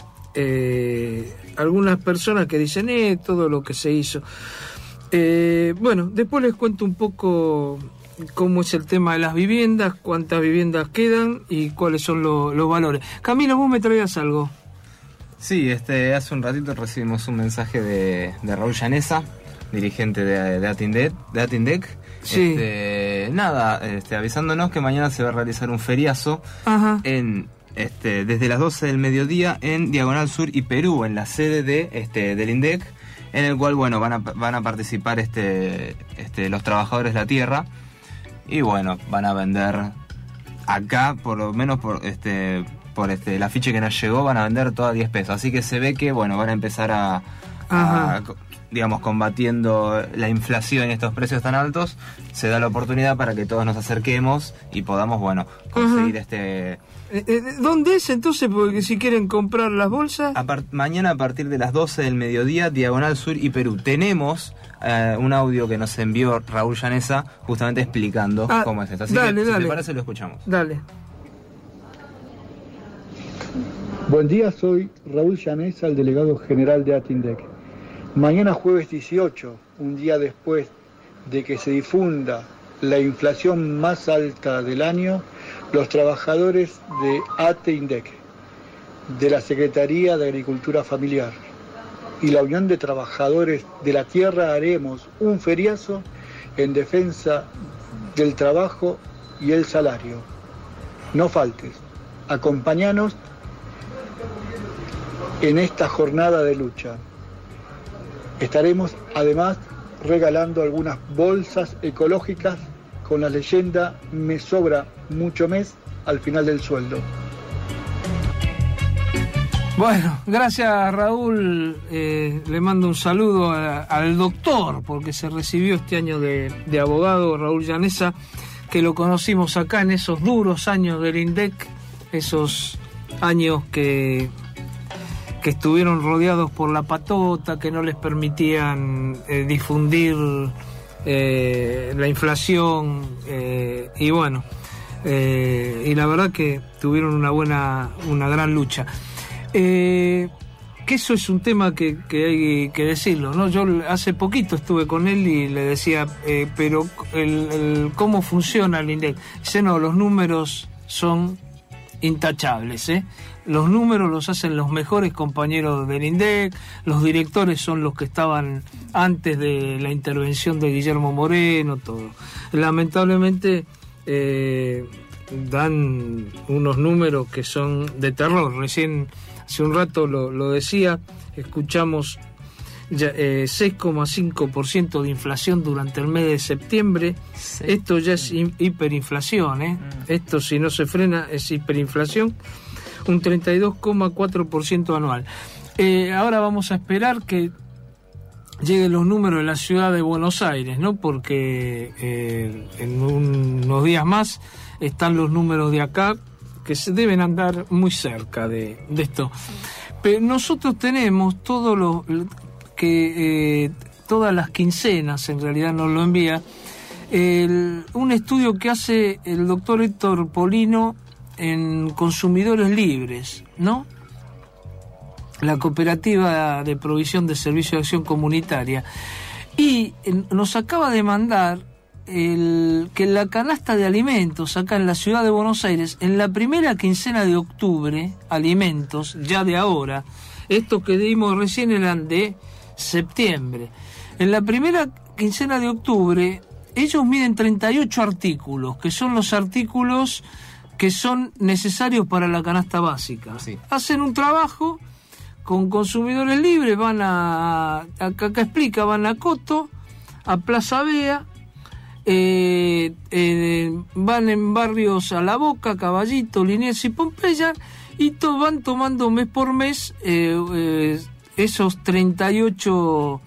personas que dicen todo lo que se hizo. Bueno, después les cuento un poco cómo es el tema de las viviendas, cuántas viviendas quedan y cuáles son los valores. Camilo, vos me traías algo. Sí, hace un ratito recibimos un mensaje de Raúl Llanesa, dirigente de Atindec. Sí. Avisándonos que mañana se va a realizar un feriazo. Ajá. Desde las 12 del mediodía en Diagonal Sur y Perú, en la sede del INDEC, en el cual van a participar los trabajadores de la tierra, y bueno, van a vender acá, por lo menos por el afiche que nos llegó, van a vender todo a 10 pesos, así que se ve que van a empezar a combatiendo la inflación y estos precios tan altos. Se da la oportunidad para que todos nos acerquemos y podamos, conseguir ¿Dónde es entonces? Porque si quieren comprar las bolsas... Mañana a partir de las 12 del mediodía, Diagonal Sur y Perú. Tenemos un audio que nos envió Raúl Llanesa justamente explicando cómo es esto. Así que, si te parece, lo escuchamos. Dale. Buen día, soy Raúl Llanesa, el delegado general de Atindec. Mañana jueves 18, un día después de que se difunda la inflación más alta del año, los trabajadores de Atindec, de la Secretaría de Agricultura Familiar y la Unión de Trabajadores de la Tierra haremos un feriazo en defensa del trabajo y el salario. No faltes, acompáñanos en esta jornada de lucha. Estaremos además regalando algunas bolsas ecológicas con la leyenda "me sobra mucho mes" al final del sueldo. Bueno, gracias Raúl, le mando un saludo al doctor, porque se recibió este año de abogado, Raúl Llanesa, que lo conocimos acá en esos duros años del INDEC, esos años que estuvieron rodeados por la patota, que no les permitían difundir la inflación, y la verdad que tuvieron una gran lucha. Que eso es un tema que hay que decirlo, ¿no? Yo hace poquito estuve con él y le decía, pero cómo funciona el INDEC. Dice, no, los números son intachables, Los números los hacen los mejores compañeros del INDEC, los directores son los que estaban antes de la intervención de Guillermo Moreno, todo. Lamentablemente dan unos números que son de terror. Recién, hace un rato lo decía, escuchamos 6,5% de inflación durante el mes de septiembre. Esto ya es hiperinflación, ¿eh? Esto, si no se frena, es hiperinflación. Un 32,4% anual. Ahora vamos a esperar que lleguen los números de la ciudad de Buenos Aires, ¿no? Porque en unos días más están los números de acá, que se deben andar muy cerca de esto. Pero nosotros tenemos todas las quincenas, en realidad nos lo envía, un estudio que hace el doctor Héctor Polino en Consumidores Libres, ¿no? La cooperativa de provisión de servicios de acción comunitaria. Y nos acaba de mandar que la canasta de alimentos acá en la ciudad de Buenos Aires, en la primera quincena de octubre, alimentos, ya de ahora, estos que dimos recién eran de septiembre. En la primera quincena de octubre, ellos miden 38 artículos, que son los artículos que son necesarios para la canasta básica. Sí. Hacen un trabajo con Consumidores Libres, van acá explica, van a Coto, a Plaza Vea, van en barrios a La Boca, Caballito, Liniers y Pompeya, y van tomando mes por mes esos 38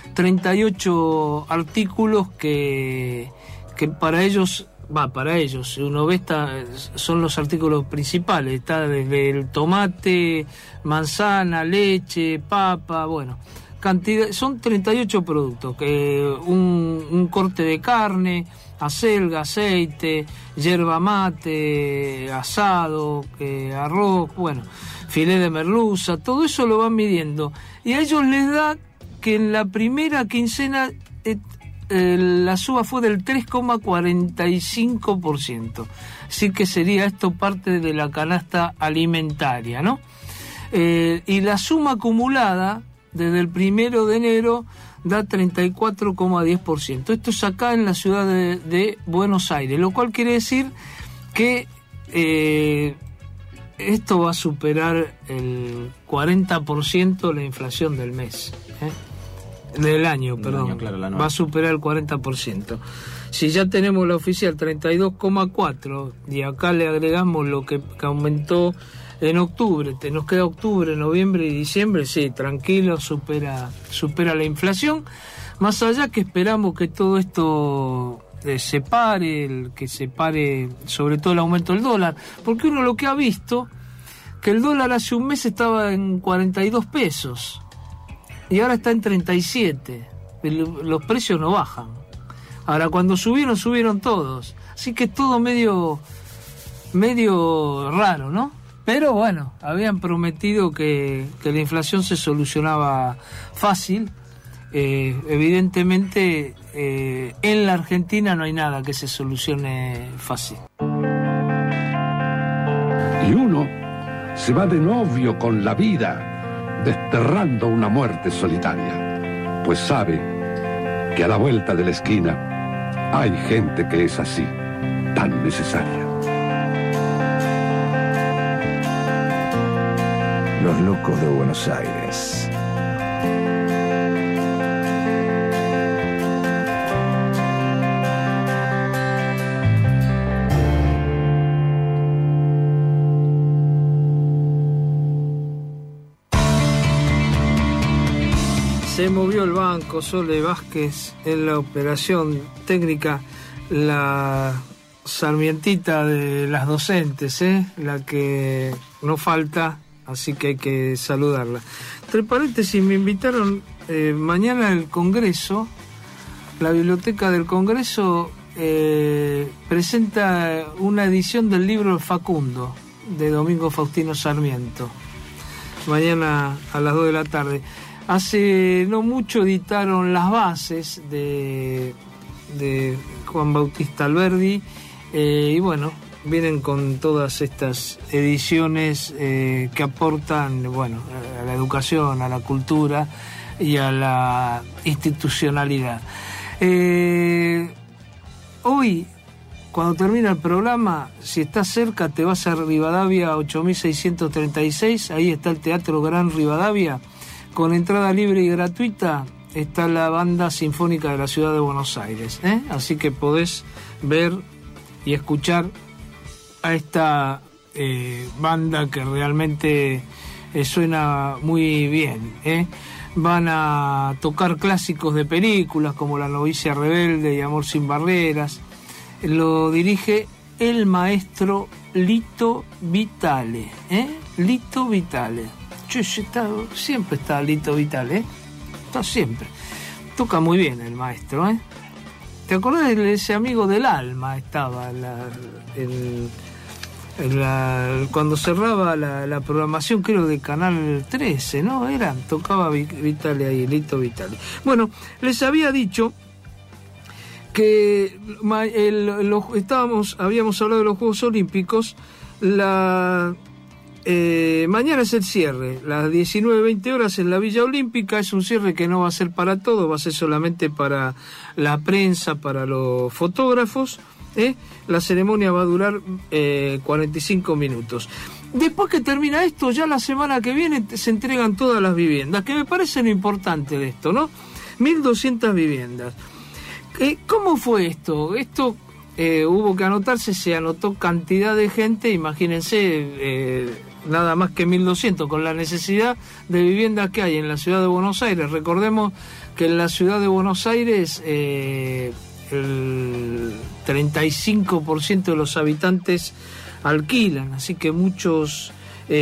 artículos que para ellos, si uno ve, son los artículos principales. Está desde el tomate, manzana, leche, papa, bueno, cantidad, son 38 productos, un corte de carne, acelga, aceite, yerba mate, asado, arroz, bueno, filé de merluza, todo eso lo van midiendo. Y a ellos les da que en la primera quincena la suba fue del 3,45%. Así que sería esto parte de la canasta alimentaria, ¿no? Y la suma acumulada desde el 1 de enero da 34,10%. Esto es acá en la ciudad de Buenos Aires, lo cual quiere decir que esto va a superar el 40% la inflación del mes, del año, perdón. Claro, va a superar el 40%. Si ya tenemos la oficial 32,4 y acá le agregamos lo que aumentó en octubre, nos queda octubre, noviembre y diciembre, sí, tranquilo, supera la inflación. Más allá que esperamos que todo esto se pare, sobre todo el aumento del dólar, porque uno lo que ha visto, que el dólar hace un mes estaba en 42 pesos y ahora está en 37. Los precios no bajan. Ahora, cuando subieron todos. Así que es todo medio raro, ¿no? Pero bueno, habían prometido que la inflación se solucionaba fácil. Evidentemente, en la Argentina no hay nada que se solucione fácil. Y uno se va de novio con la vida, desterrando una muerte solitaria, pues sabe que a la vuelta de la esquina hay gente que es así, tan necesaria. Los locos de Buenos Aires. Se movió el banco, Sole Vázquez en la operación técnica, la sarmientita de las docentes, la que no falta, así que hay que saludarla. Entre paréntesis, me invitaron mañana al Congreso, la Biblioteca del Congreso presenta una edición del libro Facundo, de Domingo Faustino Sarmiento, mañana a las 2 de la tarde. Hace no mucho editaron las bases de Juan Bautista Alberdi, y bueno, vienen con todas estas ediciones que aportan, bueno, a la educación, a la cultura y a la institucionalidad. Hoy, cuando termina el programa, si estás cerca, te vas a Rivadavia 8636, ahí está el Teatro Gran Rivadavia. con entrada libre y gratuita, está la Banda Sinfónica de la Ciudad de Buenos Aires, ¿eh? Así que podés ver y escuchar a esta banda que realmente suena muy bien, ¿eh? Van a tocar clásicos de películas como La novicia rebelde y Amor sin barreras. Lo dirige el maestro Lito Vitale, Lito Vitale. Siempre está Lito Vitale, está siempre. Toca muy bien el maestro, ¿eh? ¿Te acordás de ese amigo del alma? Estaba cuando cerraba la programación, creo, de Canal 13, ¿no? Tocaba Vitale ahí, Lito Vitale. Bueno, les había dicho que habíamos hablado de los Juegos Olímpicos. Mañana es el cierre, las 19:20 horas en la Villa Olímpica. Es un cierre que no va a ser para todo, va a ser solamente para la prensa, para los fotógrafos, ¿eh? La ceremonia va a durar 45 minutos. Después que termina esto, ya la semana que viene se entregan todas las viviendas, que me parece lo importante de esto, ¿no? 1.200 viviendas. ¿Cómo fue esto? Esto hubo que anotarse, se anotó cantidad de gente, imagínense, nada más que 1.200, con la necesidad de viviendas que hay en la ciudad de Buenos Aires. Recordemos que en la ciudad de Buenos Aires el 35% de los habitantes alquilan, así que muchos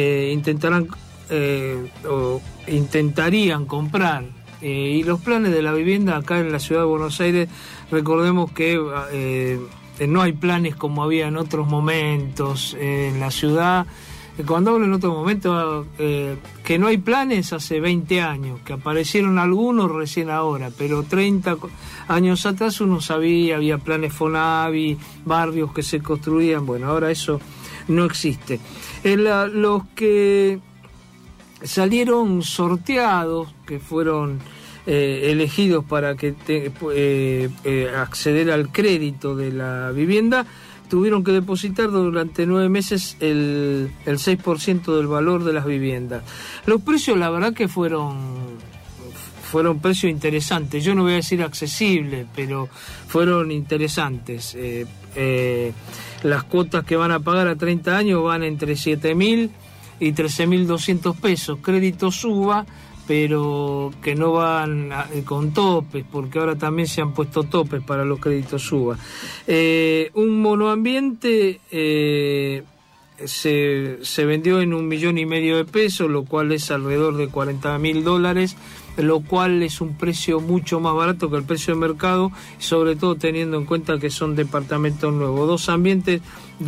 intentarían comprar. Y los planes de la vivienda acá en la ciudad de Buenos Aires, recordemos que no hay planes como había en otros momentos en la ciudad. Cuando hablo en otros momentos, que no hay planes hace 20 años, que aparecieron algunos recién ahora, pero 30 años atrás uno sabía, había planes Fonavi, barrios que se construían. Bueno, ahora eso no existe. Los que salieron sorteados, que fueron elegidos para que acceder al crédito de la vivienda, tuvieron que depositar durante 9 meses el 6% del valor de las viviendas. Los precios, la verdad que fueron precios interesantes. Yo no voy a decir accesibles, pero fueron interesantes. Las cuotas que van a pagar a 30 años van entre 7.000 y 13.200 pesos. Crédito suba, pero que no van con topes, porque ahora también se han puesto topes para los créditos suba. Un monoambiente se vendió en 1,5 millones de pesos, lo cual es alrededor de $40.000, lo cual es un precio mucho más barato que el precio de mercado, sobre todo teniendo en cuenta que son departamentos nuevos. 2 ambientes,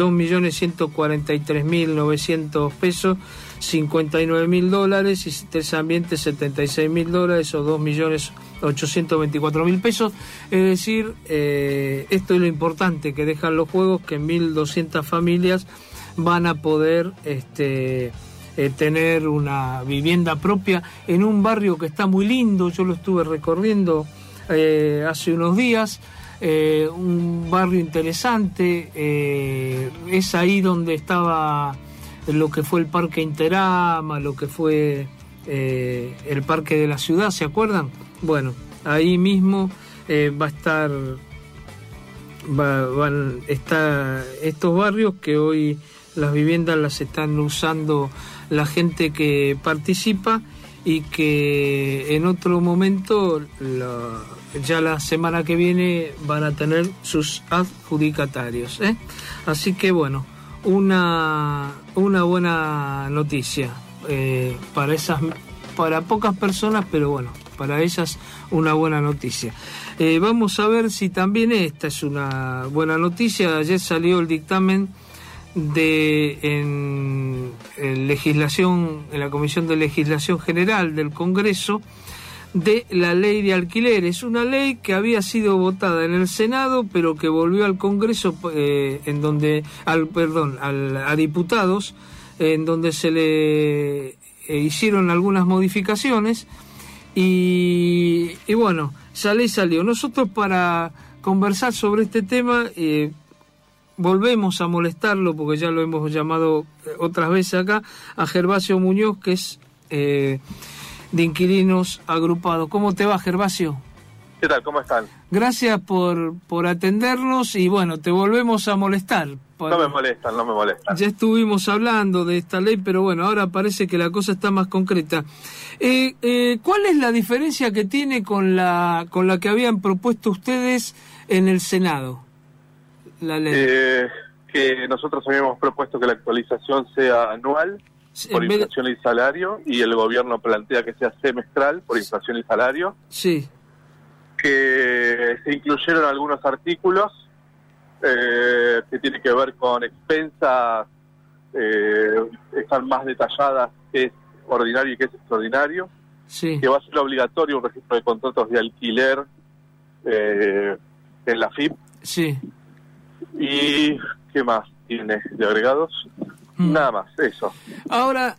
$2.143.900 pesos, $59.000, y 3 ambientes, $76.000 o $2.824.000 pesos. Es decir, esto es lo importante que dejan los juegos, que 1.200 familias van a poder tener una vivienda propia en un barrio que está muy lindo. Yo lo estuve recorriendo hace unos días. Un barrio interesante, es ahí donde estaba lo que fue el Parque Interama, lo que fue el Parque de la Ciudad, ¿se acuerdan? Bueno, ahí mismo van a estar estos barrios, que hoy las viviendas las están usando la gente que participa, y que en otro momento, ya la semana que viene, van a tener sus adjudicatarios, ¿eh? Así que bueno, una buena noticia para pocas personas, pero bueno, para ellas una buena noticia. Vamos a ver si también esta es una buena noticia. Ayer salió el dictamen en la Comisión de Legislación General del Congreso, de la ley de alquileres, una ley que había sido votada en el Senado, pero que volvió al Congreso, a diputados, en donde se le hicieron algunas modificaciones, y bueno, esa ley salió. Nosotros, para conversar sobre este tema, volvemos a molestarlo, porque ya lo hemos llamado otras veces acá, a Gervasio Muñoz, que es de Inquilinos Agrupados. ¿Cómo te va, Gervasio? ¿Qué tal? ¿Cómo están? Gracias por atendernos y bueno, te volvemos a molestar. No me molestan. Ya estuvimos hablando de esta ley, pero bueno, ahora parece que la cosa está más concreta. ¿Cuál es la diferencia que tiene con la que habían propuesto ustedes en el Senado? La ley. Que nosotros habíamos propuesto que la actualización sea anual por inflación y salario, y el gobierno plantea que sea semestral por inflación y salario. Sí. Que se incluyeron algunos artículos que tienen que ver con expensas, están más detalladas qué es ordinario y qué es extraordinario. Sí. Que va a ser obligatorio un registro de contratos de alquiler en la AFIP. Sí. ¿Y qué más tiene de agregados? Nada más, eso. Ahora,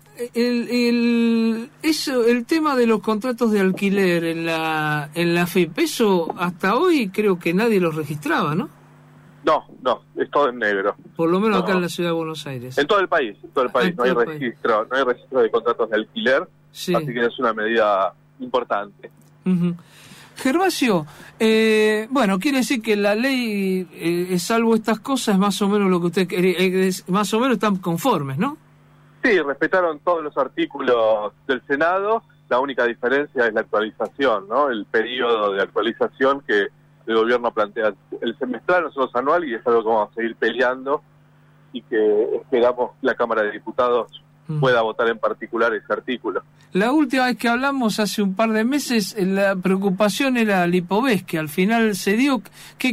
el tema de los contratos de alquiler en la AFIP, eso hasta hoy creo que nadie los registraba, ¿no? No, es todo en negro. Por lo menos acá en la ciudad de Buenos Aires. En todo el país, no hay registro de contratos de alquiler, sí. Así que es una medida importante. Uh-huh. Gervasio, bueno, quiere decir que la ley, salvo estas cosas, más o menos lo que usted quería, más o menos están conformes, ¿no? Sí, respetaron todos los artículos del Senado, la única diferencia es la actualización, ¿no? El periodo de actualización que el gobierno plantea el semestral, nosotros anual, y es algo que vamos a seguir peleando y que esperamos la Cámara de Diputados pueda votar en particular ese artículo. La última vez que hablamos, hace un par de meses, la preocupación era Lipovetsky. Al final se dio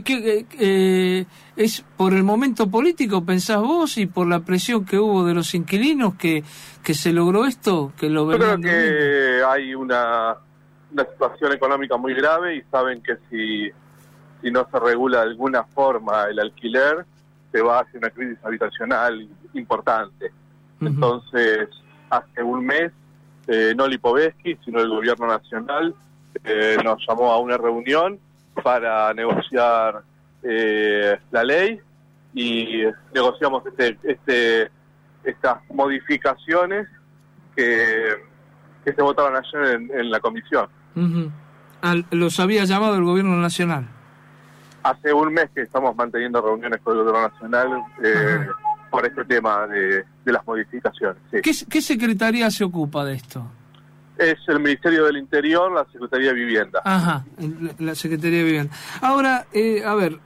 que es por el momento político, pensás vos, y por la presión que hubo de los inquilinos que se logró esto, que lo Yo creo que hay una situación económica muy grave y saben que si no se regula de alguna forma el alquiler, se va hacia una crisis habitacional importante. Entonces, hace un mes, no Lipovetsky, sino el gobierno nacional nos llamó a una reunión para negociar la ley y negociamos estas modificaciones que se votaron ayer en la comisión. ¿Los había llamado el gobierno nacional? Hace un mes que estamos manteniendo reuniones con el gobierno nacional por este tema de las modificaciones. Sí. ¿Qué secretaría se ocupa de esto? Es el Ministerio del Interior, la Secretaría de Vivienda. Ajá, la Secretaría de Vivienda. Ahora, a ver,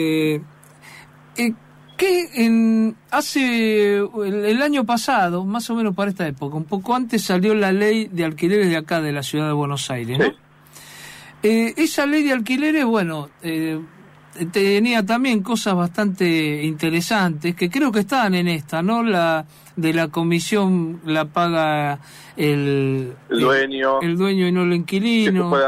hace el año pasado, más o menos para esta época, un poco antes, salió la ley de alquileres de acá, de la ciudad de Buenos Aires, ¿no? Sí. Esa ley de alquileres, bueno, tenía también cosas bastante interesantes que creo que estaban en esta, ¿no? La de la comisión la paga el dueño y no el inquilino. Que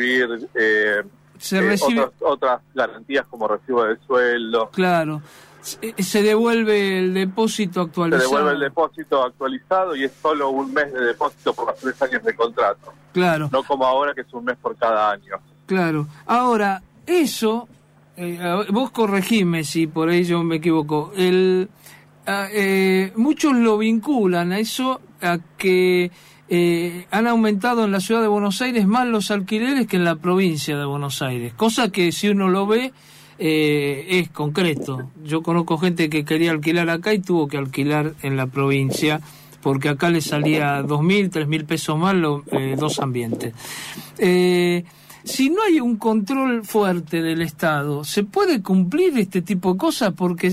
se pueda recibir otras garantías como recibo de sueldo. Claro. Se devuelve el depósito actualizado. Se devuelve el depósito actualizado y es solo un mes de depósito por los 3 años de contrato. Claro. No como ahora que es un mes por cada año. Claro. Ahora, eso, vos corregime si por ahí yo me equivoco, muchos lo vinculan a eso, a que han aumentado en la ciudad de Buenos Aires más los alquileres que en la provincia de Buenos Aires, cosa que si uno lo ve es concreto. Yo conozco gente que quería alquilar acá y tuvo que alquilar en la provincia porque acá le salía 2.000, 3.000 pesos más los 2 ambientes. Si no hay un control fuerte del Estado, ¿se puede cumplir este tipo de cosas? Porque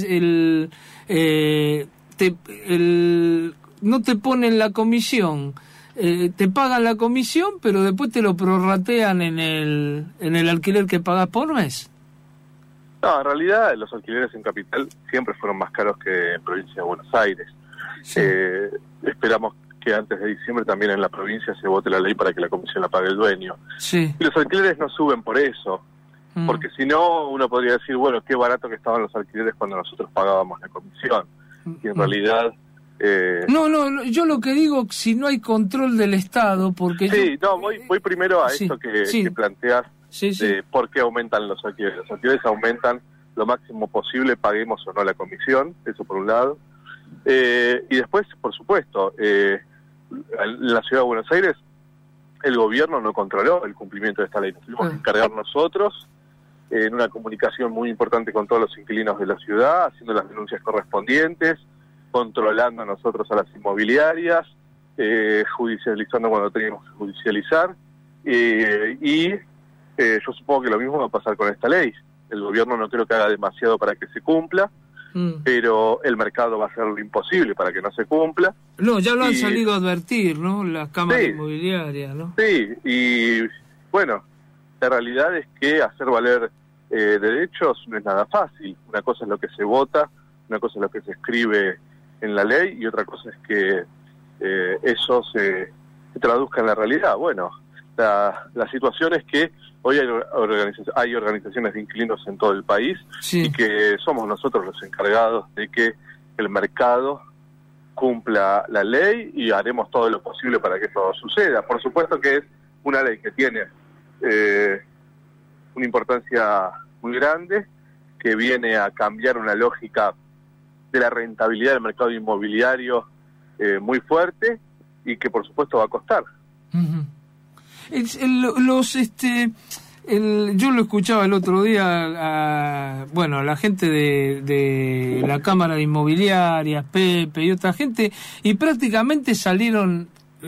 no te ponen la comisión, te pagan la comisión, pero después te lo prorratean en el alquiler que pagás por mes. No, en realidad los alquileres en Capital siempre fueron más caros que en provincia de Buenos Aires. Sí. Esperamos que antes de diciembre también en la provincia se vote la ley para que la comisión la pague el dueño. Sí. Y los alquileres no suben por eso, porque si no uno podría decir, bueno, qué barato que estaban los alquileres cuando nosotros pagábamos la comisión. Y en realidad... No, yo lo que digo, si no hay control del Estado, porque... Sí, voy primero a esto que planteas, de por qué aumentan los alquileres. Los alquileres aumentan lo máximo posible, paguemos o no la comisión, eso por un lado. Y después, por supuesto, en la ciudad de Buenos Aires el gobierno no controló el cumplimiento de esta ley. Nos tuvimos que encargar nosotros en una comunicación muy importante con todos los inquilinos de la ciudad, haciendo las denuncias correspondientes, controlando nosotros a las inmobiliarias, judicializando cuando teníamos que judicializar, yo supongo que lo mismo va a pasar con esta ley. El gobierno no creo que haga demasiado para que se cumpla, pero el mercado va a hacer lo imposible para que no se cumpla. No, ya lo han salido a advertir, ¿no? Las cámaras inmobiliarias, ¿no? Sí, y bueno, la realidad es que hacer valer derechos no es nada fácil. Una cosa es lo que se vota, una cosa es lo que se escribe en la ley, y otra cosa es que eso se traduzca en la realidad. Bueno, la situación es que hoy hay organizaciones de inquilinos en todo el país, y que somos nosotros los encargados de que el mercado cumpla la ley, y haremos todo lo posible para que eso suceda. Por supuesto que es una ley que tiene una importancia muy grande, que viene a cambiar una lógica de la rentabilidad del mercado inmobiliario muy fuerte, y que por supuesto va a costar. Yo lo escuchaba el otro día a la gente de la Cámara de Inmobiliarias, Pepe y otra gente, y prácticamente salieron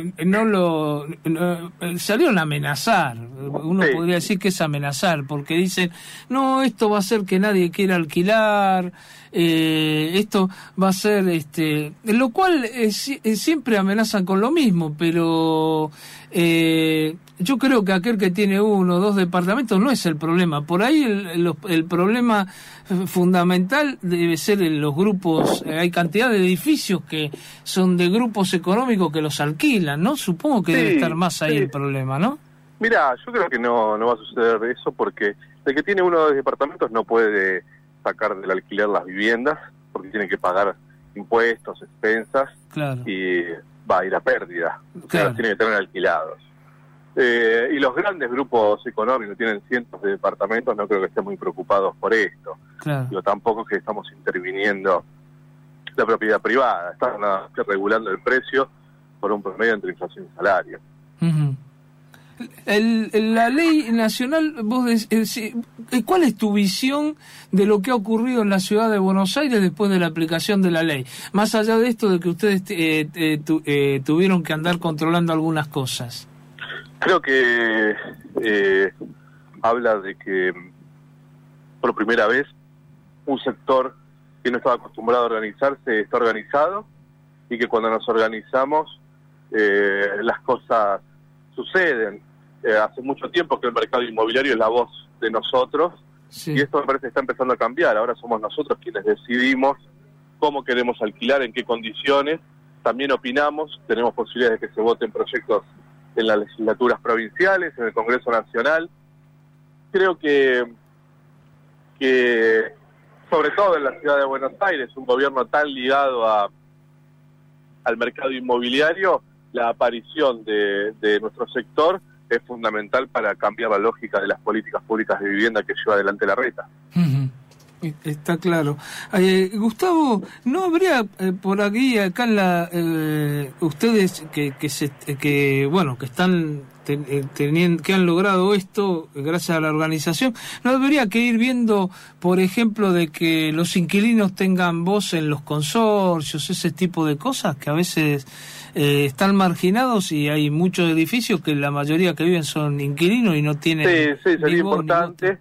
salieron a amenazar. Uno podría decir que es amenazar, porque dicen, no, esto va a hacer que nadie quiera alquilar, esto va a ser lo cual siempre amenazan con lo mismo, pero yo creo que aquel que tiene 1 o 2 departamentos no es el problema. Por ahí el problema fundamental debe ser en los grupos. Hay cantidad de edificios que son de grupos económicos que los alquilan, ¿no? Supongo que debe estar más ahí el problema, ¿no? Mira, yo creo que no va a suceder eso, porque el que tiene 1 o 2 departamentos no puede sacar del alquiler las viviendas, porque tiene que pagar impuestos, expensas, y va a ir a pérdida. Los tiene que tener alquilados. Y los grandes grupos económicos tienen cientos de departamentos, no creo que estén muy preocupados por esto. Yo tampoco es que estamos interviniendo la propiedad privada, están regulando el precio por un promedio entre inflación y salario. La ley nacional, ¿cuál es tu visión de lo que ha ocurrido en la ciudad de Buenos Aires después de la aplicación de la ley? Más allá de esto de que ustedes tuvieron que andar controlando algunas cosas. Creo que habla de que por primera vez un sector que no estaba acostumbrado a organizarse está organizado, y que cuando nos organizamos las cosas suceden. Hace mucho tiempo que el mercado inmobiliario es la voz de nosotros, y esto me parece que está empezando a cambiar. Ahora somos nosotros quienes decidimos cómo queremos alquilar, en qué condiciones. También opinamos, tenemos posibilidades de que se voten proyectos en las legislaturas provinciales, en el Congreso Nacional. Creo que sobre todo en la ciudad de Buenos Aires, un gobierno tan ligado al mercado inmobiliario, la aparición de nuestro sector es fundamental para cambiar la lógica de las políticas públicas de vivienda que lleva adelante la Reta. Está claro. Gustavo, ¿no habría por aquí, acá en ustedes que están que han logrado esto gracias a la organización, no debería que ir viendo, por ejemplo, de que los inquilinos tengan voz en los consorcios, ese tipo de cosas que a veces están marginados, y hay muchos edificios que la mayoría que viven son inquilinos y no tienen... Sí, sería importante.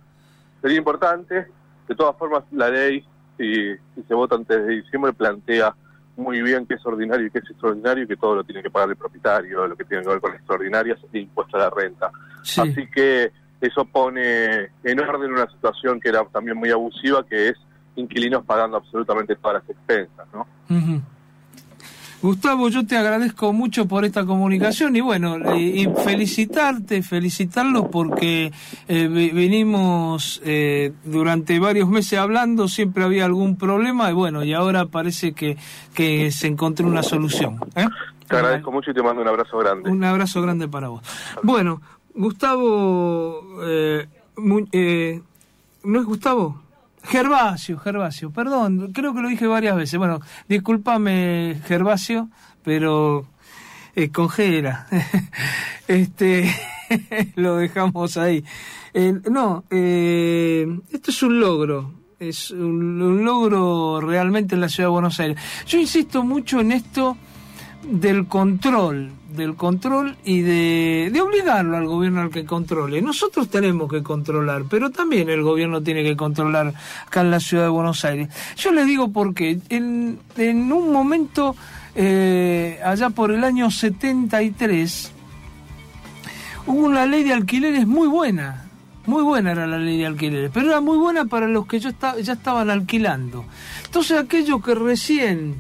De todas formas, la ley, si se vota antes de diciembre, plantea muy bien qué es ordinario y qué es extraordinario, y que todo lo tiene que pagar el propietario, lo que tiene que ver con extraordinarias e impuesto a la renta. Así que eso pone en orden una situación que era también muy abusiva, que es inquilinos pagando absolutamente todas las expensas, ¿no? Gustavo, yo te agradezco mucho por esta comunicación, y y felicitarlos porque venimos durante varios meses hablando, siempre había algún problema, y ahora parece que se encontró una solución. Te agradezco mucho y te mando un abrazo grande. Un abrazo grande para vos. Bueno, Gustavo, ¿no es Gustavo? Gervasio, perdón, creo que lo dije varias veces. Bueno, discúlpame, Gervasio, pero Congela. Lo dejamos ahí. Esto es un logro. Es un logro realmente en la ciudad de Buenos Aires. Yo insisto mucho en esto del control y de obligarlo al gobierno al que controle. Nosotros tenemos que controlar, pero también el gobierno tiene que controlar acá en la ciudad de Buenos Aires. Yo les digo porque en un momento, allá por el año 73, hubo una ley de alquileres muy buena. Muy buena era la ley de alquileres, pero era muy buena para los que ya estaban alquilando. Entonces aquellos que recién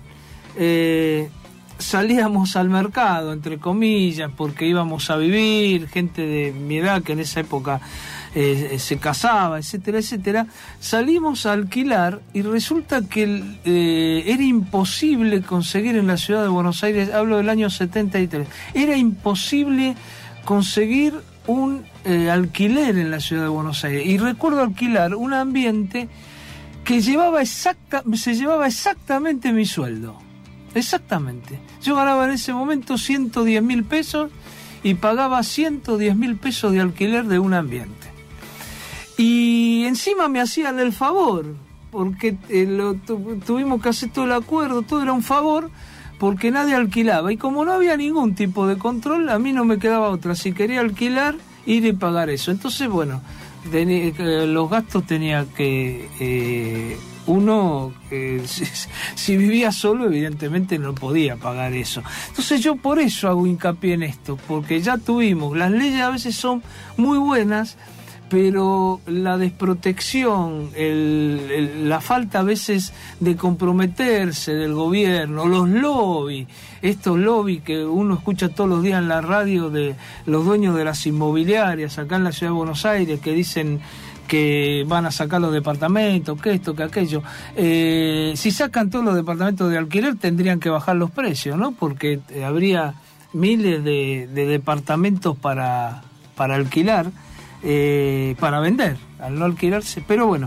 salíamos al mercado, entre comillas, porque íbamos a vivir, gente de mi edad que en esa época se casaba, etcétera, etcétera, salimos a alquilar y resulta que era imposible conseguir en la ciudad de Buenos Aires, hablo del año 73, era imposible conseguir un alquiler en la ciudad de Buenos Aires. Y recuerdo alquilar un ambiente que se llevaba exactamente mi sueldo. Exactamente. Yo ganaba en ese momento 110.000 pesos y pagaba 110.000 pesos de alquiler de un ambiente. Y encima me hacían el favor, porque tuvimos que hacer todo el acuerdo, todo era un favor, porque nadie alquilaba. Y como no había ningún tipo de control, a mí no me quedaba otra. Si quería alquilar, ir y pagar eso. Entonces, bueno, los gastos tenía que... uno, si vivía solo, evidentemente no podía pagar eso. Entonces yo por eso hago hincapié en esto, porque ya tuvimos, las leyes a veces son muy buenas, pero la desprotección, la falta a veces de comprometerse del gobierno, los lobbies, estos lobbies que uno escucha todos los días en la radio de los dueños de las inmobiliarias acá en la ciudad de Buenos Aires, que dicen que van a sacar los departamentos, que esto, que aquello. Si sacan todos los departamentos de alquiler, tendrían que bajar los precios, ¿no? Porque habría miles de departamentos para alquilar, para vender, al no alquilarse. Pero bueno,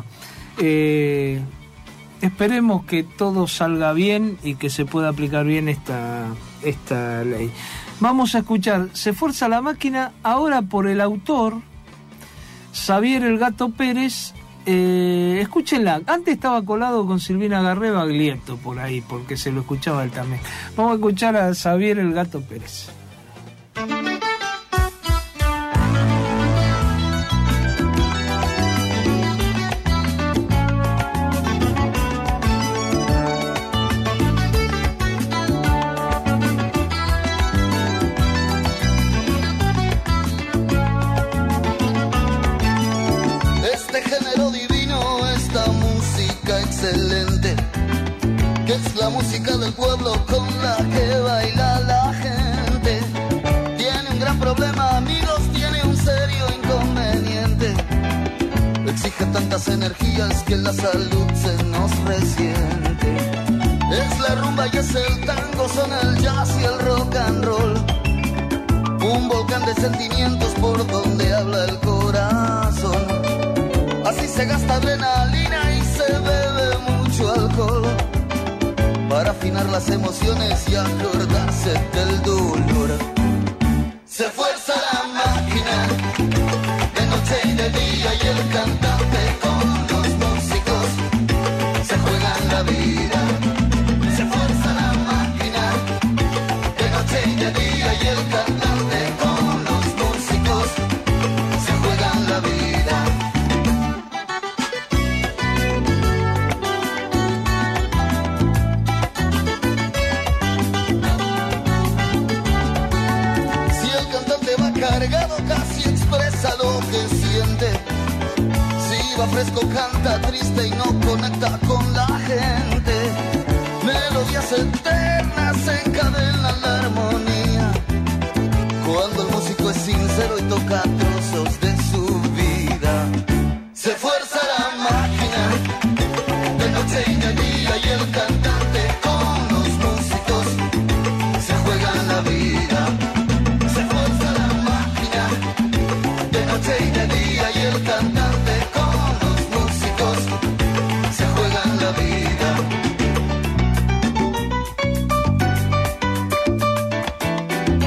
esperemos que todo salga bien y que se pueda aplicar bien esta ley. Vamos a escuchar Se Fuerza la Máquina, ahora por el autor Xavier El Gato Pérez. Escúchenla. Antes estaba colado con Silvina Garré Baglietto por ahí, porque se lo escuchaba él también. Vamos a escuchar a Xavier El Gato Pérez. Es la música del pueblo con la que baila la gente. Tiene un gran problema, amigos, tiene un serio inconveniente. Exige tantas energías que la salud se nos resiente. Es la rumba y es el tango, son el jazz y el rock and roll. Un volcán de sentimientos por donde habla el corazón. Así se gasta adrenalina y se bebe mucho alcohol, para afinar las emociones y acordarse del dolor. Se fuerza la máquina, de noche y de día, y el cantante con los músicos se juegan la vida. Se fuerza la máquina, de noche y de día, y el cantante con los músicos se juegan la vida. Cargado casi expresa lo que siente. Si va fresco canta triste y no conecta con la gente. Melodías eternas encadenan la armonía. Cuando el músico es sincero y toca trozos de su vida. Se fuerza la máquina, de noche y de día, y el cantante con los músicos se juegan la vida. Y de día, y el cantante con los músicos se juegan la vida.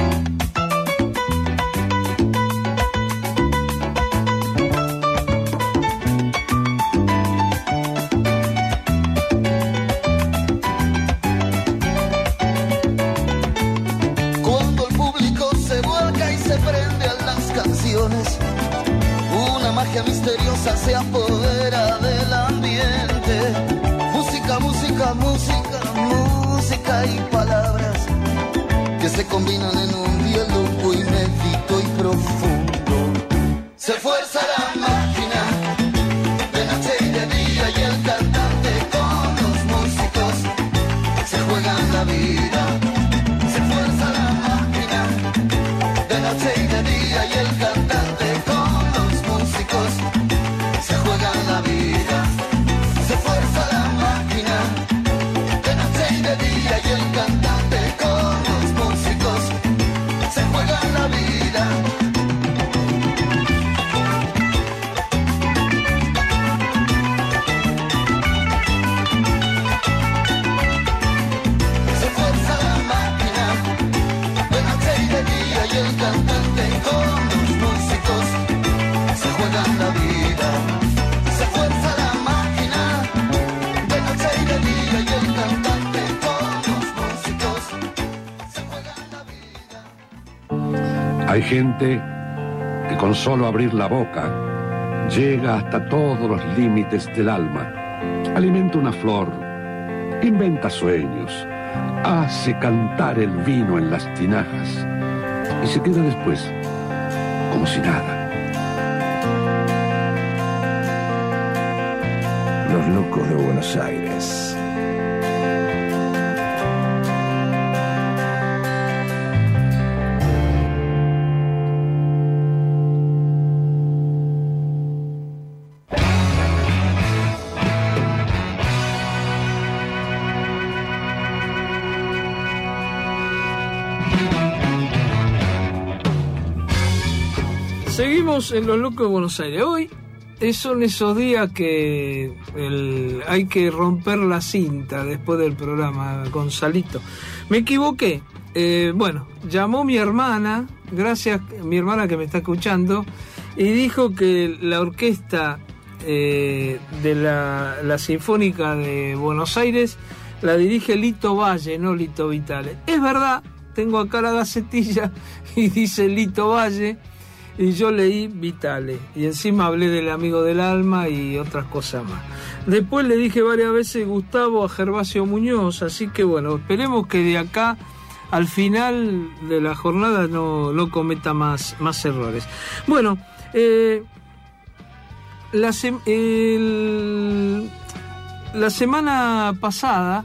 misteriosa se apodera del ambiente. Música, música, música, música y palabras que se combinan en un diálogo inédito y profundo. Se esfuerza la máquina de noche y de día y el cantante con los músicos se juegan la vida. Se esfuerza la máquina de noche y de día y el cantante con los músicos se juegan la vida. Se esfuerza la máquina de noche y de día y el cantante con los músicos se juegan la vida. Se esfuerza la máquina de noche y de día y el cantante con los músicos se juegan la vida. Se esfuerza la máquina de noche y de día y el cantante con los músicos se juegan la vida. Hay gente que con solo abrir la boca llega hasta todos los límites del alma. Alimenta una flor, inventa sueños, hace cantar el vino en las tinajas y se queda después como si nada. Los locos de Buenos Aires. Seguimos en Los Locos de Buenos Aires. Hoy son esos días que hay que romper la cinta después del programa, Gonzalito. Me equivoqué. Bueno, llamó mi hermana, gracias, mi hermana que me está escuchando, y dijo que la orquesta de la Sinfónica de Buenos Aires la dirige Lito Valle, no Lito Vitale. Es verdad, tengo acá la gacetilla y dice Lito Valle, y yo leí Vitale, y encima hablé del amigo del alma y otras cosas más. Después le dije varias veces Gustavo a Gervasio Muñoz, así que bueno, esperemos que de acá al final de la jornada no cometa más errores. Bueno, la semana pasada,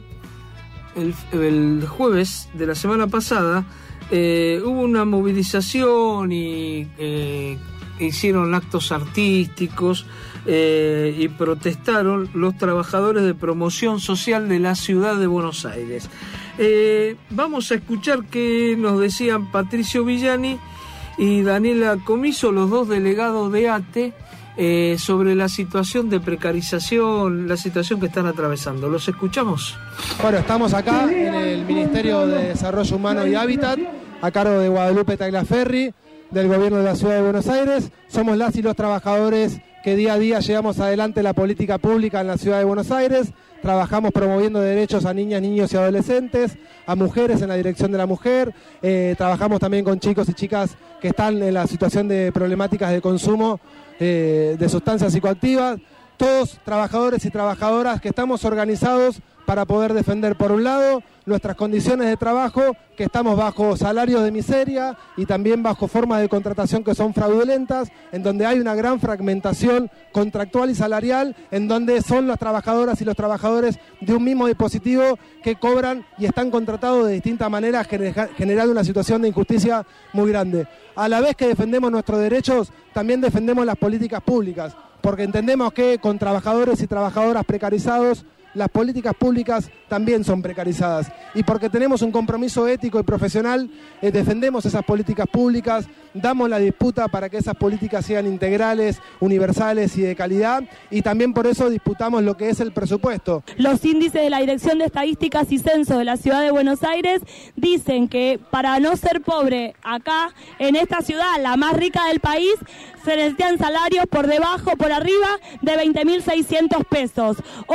el jueves de la semana pasada, hubo una movilización y hicieron actos artísticos y protestaron los trabajadores de promoción social de la ciudad de Buenos Aires. Vamos a escuchar qué nos decían Patricio Villani y Daniela Comiso, los dos delegados de ATE, sobre la situación de precarización, la situación que están atravesando. ¿Los escuchamos? Bueno, estamos acá en el Ministerio de Desarrollo Humano y Hábitat, a cargo de Guadalupe Tagliaferri, del Gobierno de la Ciudad de Buenos Aires. Somos las y los trabajadores que día a día llevamos adelante la política pública en la Ciudad de Buenos Aires. Trabajamos promoviendo derechos a niñas, niños y adolescentes, a mujeres en la dirección de la mujer. Trabajamos también con chicos y chicas que están en la situación de problemáticas de consumo de sustancias psicoactivas. Todos trabajadores y trabajadoras que estamos organizados para poder defender, por un lado, nuestras condiciones de trabajo, que estamos bajo salarios de miseria y también bajo formas de contratación que son fraudulentas, en donde hay una gran fragmentación contractual y salarial, en donde son las trabajadoras y los trabajadores de un mismo dispositivo que cobran y están contratados de distintas maneras, generando una situación de injusticia muy grande. A la vez que defendemos nuestros derechos, también defendemos las políticas públicas, porque entendemos que con trabajadores y trabajadoras precarizados, las políticas públicas también son precarizadas, y porque tenemos un compromiso ético y profesional, defendemos esas políticas públicas, damos la disputa para que esas políticas sean integrales, universales y de calidad, y también por eso disputamos lo que es el presupuesto. Los índices de la Dirección de Estadísticas y Censo de la Ciudad de Buenos Aires dicen que para no ser pobre acá, en esta ciudad, la más rica del país, se necesitan salarios por debajo, por arriba de 20.600 pesos. Hoy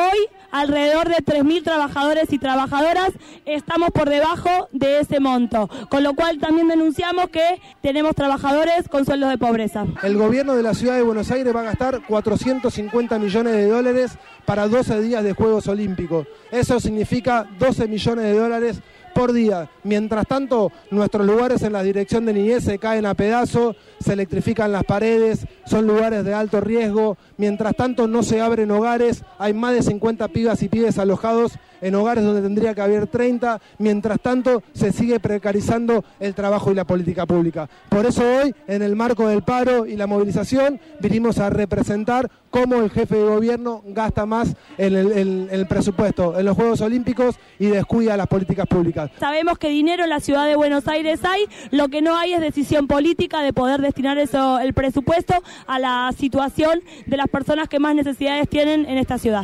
alrededor de 3.000 trabajadores y trabajadoras, estamos por debajo de ese monto, con lo cual también denunciamos que tenemos trabajadores con sueldos de pobreza. El gobierno de la ciudad de Buenos Aires va a gastar 450 millones de dólares para 12 días de Juegos Olímpicos. Eso significa 12 millones de dólares por día. Mientras tanto, nuestros lugares en la dirección de niñez se caen a pedazos, se electrifican las paredes, son lugares de alto riesgo. Mientras tanto, no se abren hogares, hay más de 50 pibas y pibes alojados en hogares donde tendría que haber 30. Mientras tanto, se sigue precarizando el trabajo y la política pública. Por eso hoy, en el marco del paro y la movilización, vinimos a representar cómo el jefe de gobierno gasta más en el presupuesto, en los Juegos Olímpicos, y descuida las políticas públicas. Sabemos que dinero en la ciudad de Buenos Aires hay, lo que no hay es decisión política de poder destinar eso, el presupuesto, a la situación de las personas que más necesidades tienen en esta ciudad.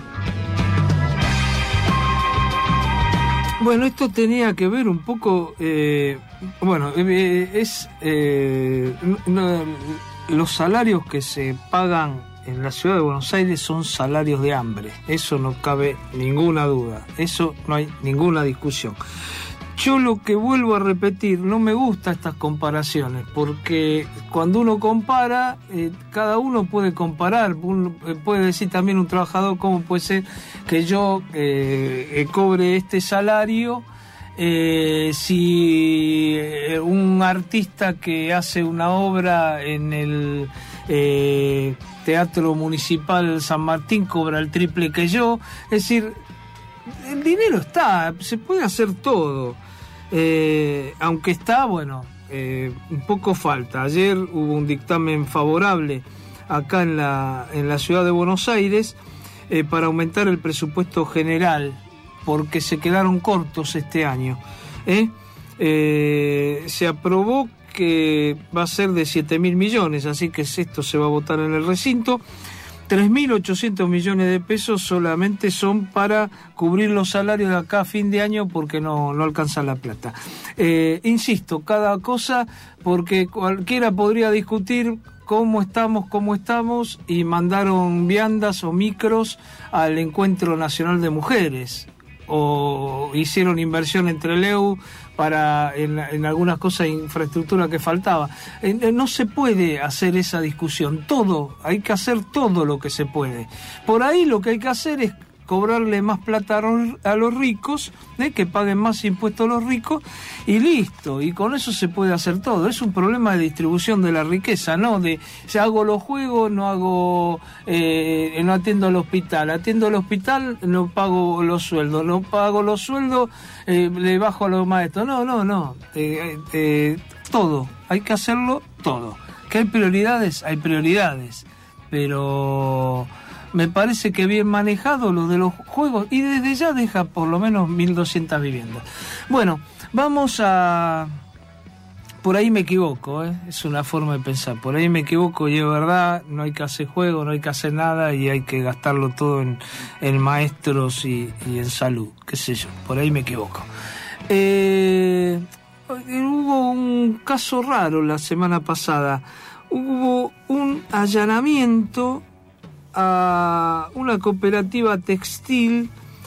Bueno, esto tenía que ver un poco, los salarios que se pagan en la ciudad de Buenos Aires son salarios de hambre, eso no cabe ninguna duda, eso no hay ninguna discusión. Yo lo que vuelvo a repetir, no me gustan estas comparaciones, porque cuando uno compara, cada uno puede comparar, puede decir también un trabajador, ¿cómo puede ser que yo cobre este salario si un artista que hace una obra en el Teatro Municipal San Martín cobra el triple que yo? Es decir, el dinero está, se puede hacer todo, aunque está, un poco falta. Ayer hubo un dictamen favorable acá en la ciudad de Buenos Aires para aumentar el presupuesto general, porque se quedaron cortos este año. Se aprobó que va a ser de 7.000 millones, así que esto se va a votar en el recinto. 3.800 millones de pesos solamente son para cubrir los salarios de acá a fin de año, porque no alcanza la plata. Insisto, cada cosa, porque cualquiera podría discutir cómo estamos, y mandaron viandas o micros al Encuentro Nacional de Mujeres, o hicieron inversión entre Leu para en algunas cosas de infraestructura que faltaba. No se puede hacer esa discusión. Hay que hacer todo lo que se puede. Por ahí lo que hay que hacer es cobrarle más plata a los ricos, que paguen más impuestos a los ricos, y listo, y con eso se puede hacer todo. Es un problema de distribución de la riqueza, no de si hago los juegos, no atiendo al hospital, no pago los sueldos, le bajo a los maestros. No, todo, hay que hacerlo todo. ¿Que hay prioridades? Hay prioridades, pero me parece que bien manejado lo de los juegos, y desde ya deja por lo menos 1.200 viviendas. Bueno, vamos a... Por ahí me equivoco, es una forma de pensar. Por ahí me equivoco y es verdad, no hay que hacer juegos, no hay que hacer nada, y hay que gastarlo todo en maestros y en salud, qué sé yo, por ahí me equivoco. Hubo un caso raro la semana pasada. Hubo un allanamiento a una cooperativa textil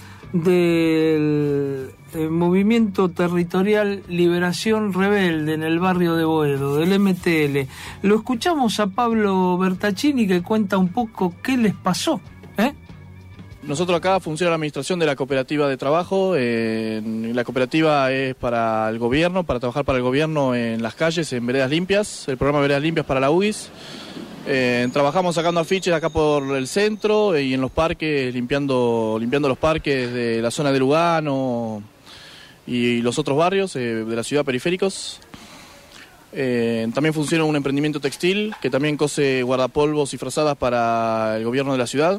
del Movimiento Territorial Liberación Rebelde en el barrio de Boedo, del MTL. Lo escuchamos a Pablo Bertaccini, que cuenta un poco qué les pasó. Nosotros acá funciona la administración de la cooperativa de trabajo. La cooperativa es para el gobierno, para trabajar para el gobierno en las calles, en veredas limpias, el programa Veredas Limpias para la UIS. Trabajamos sacando afiches acá por el centro y en los parques, limpiando los parques de la zona de Lugano y los otros barrios de la ciudad periféricos. También funciona un emprendimiento textil que también cose guardapolvos y frazadas para el gobierno de la ciudad.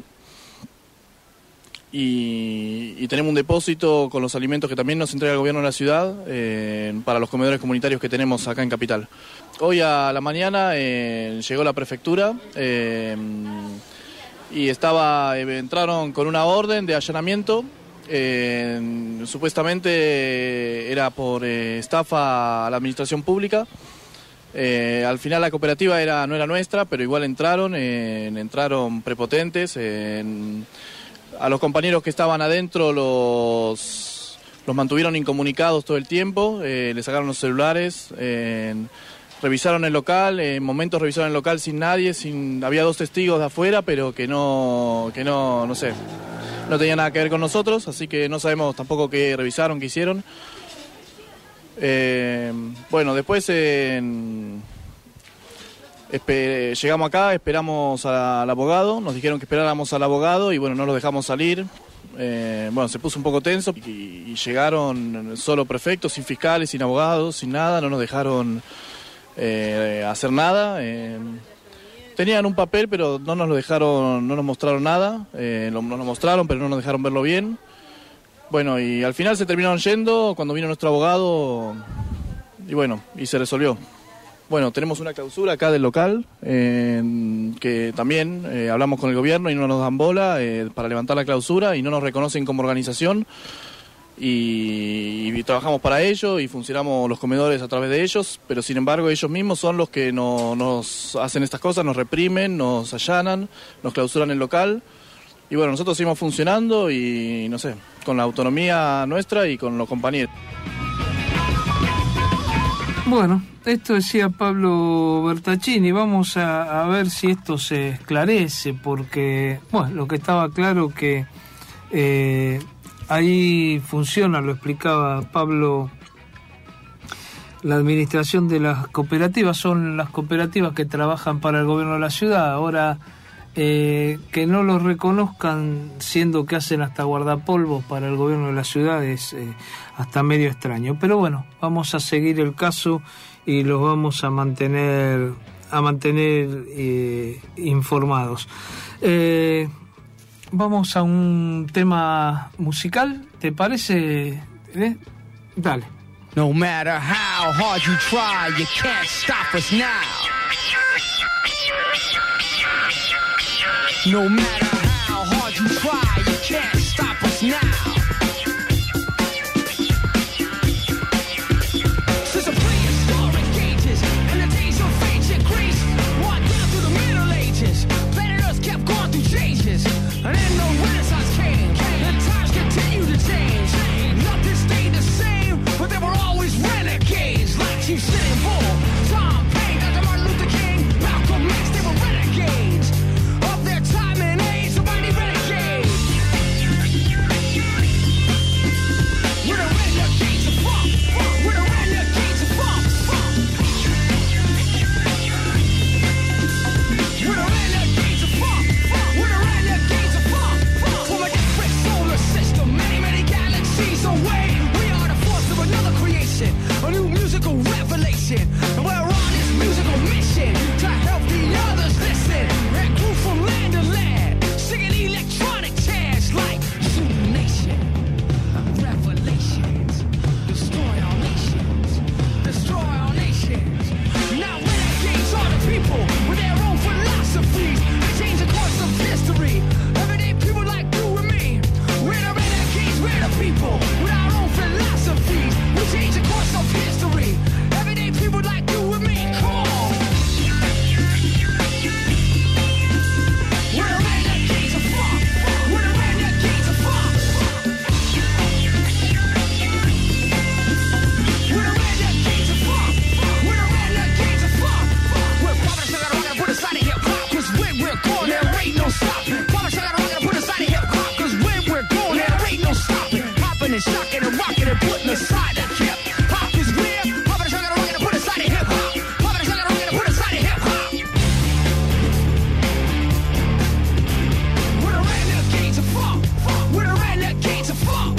Y tenemos un depósito con los alimentos que también nos entrega el gobierno de la ciudad para los comedores comunitarios que tenemos acá en Capital. Hoy a la mañana llegó la prefectura y entraron con una orden de allanamiento. Supuestamente era por estafa a la administración pública. Al final la cooperativa no era nuestra, pero igual entraron prepotentes. A los compañeros que estaban adentro los mantuvieron incomunicados todo el tiempo, les sacaron los celulares, revisaron el local, en momentos revisaron el local sin nadie, había 2 testigos de afuera, pero que no sé, no tenía nada que ver con nosotros, así que no sabemos tampoco qué revisaron, qué hicieron. Bueno, después llegamos acá, esperamos al abogado, nos dijeron que esperáramos al abogado y bueno, no lo dejamos salir. Bueno, se puso un poco tenso y llegaron solo prefectos, sin fiscales, sin abogados, sin nada, no nos dejaron hacer nada. Tenían un papel, pero no nos lo dejaron, no nos mostraron nada, nos lo mostraron, pero no nos dejaron verlo bien. Bueno, y al final se terminaron yendo cuando vino nuestro abogado y bueno, y se resolvió. Bueno, tenemos una clausura acá del local, que también hablamos con el gobierno y no nos dan bola para levantar la clausura y no nos reconocen como organización y trabajamos para ellos y funcionamos los comedores a través de ellos, pero sin embargo ellos mismos son los que nos hacen estas cosas, nos reprimen, nos allanan, nos clausuran el local. Y bueno, nosotros seguimos funcionando y, no sé, con la autonomía nuestra y con los compañeros. Bueno, esto decía Pablo Bertaccini. Vamos a ver si esto se esclarece, porque, bueno, lo que estaba claro que ahí funciona, lo explicaba Pablo, la administración de las cooperativas. Son las cooperativas que trabajan para el gobierno de la ciudad. Ahora, que no los reconozcan, siendo que hacen hasta guardapolvos para el gobierno de la ciudad, es hasta medio extraño. Pero bueno, vamos a seguir el caso y los vamos a mantener informados. Vamos a un tema musical, ¿te parece? Dale. No matter how hard you try, you can't stop us now. No matter how hard you try, you can't stop us now. Since the prehistoric ages and the days of ancient Greece, walked down through the Middle Ages, planet Earth kept going through changes, and then the Renaissance came, and times continue to change. Nothing stayed the same, but there were always renegades, like Chief Sitting Bull, Tom Paine, Dr. Martin Luther King, Malcolm X. They were renegades. Time and age, somebody renegade. We're the renegades of funk. We're the renegades of funk. We're the renegades of funk. We're the renegades of funk. From a different solar system, many, many galaxies away, we are the force of another creation, a new musical revelation. And we're on this musical mission to help the others listen and groove from land to land, singing electronic chants like Zulu Nation, Revelations, destroy all nations, destroy all nations. Now renegades are the people with their own philosophies. They change the course of history. Everyday people like you and me. We're the renegades, we're the people with our own philosophies. We change the course of history. Everyday people like you and me. Come on. We're the renegades of funk. We're the renegades of funk. We're the renegades of funk. We're the renegades of funk. We're poppin' sugar, we're gonna put aside of hip hop, 'cause when we're going, there ain't no stopping. Poppin' sugar, we're gonna put aside of hip hop, 'cause when we're going, there ain't no stopping. Poppin' and shocking and rocking and putting aside the hip hop is real. Poppin' sugar, we're gonna put aside of hip hop. Poppin' sugar, we're gonna put aside of hip hop. We're the renegades of funk. We're the renegades of funk.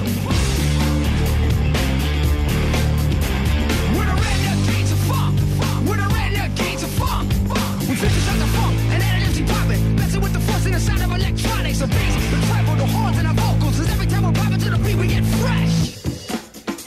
We're the renegades of funk. We're the renegades of funk. We finish out the funk and add an empty poppin', messing with the force and the sound of electronics, the bass, the treble, the horns, and our vocals. 'Cause every time we're popping to the beat, we get fresh.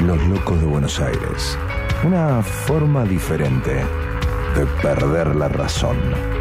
Los locos de Buenos Aires. Una forma diferente de perder la razón.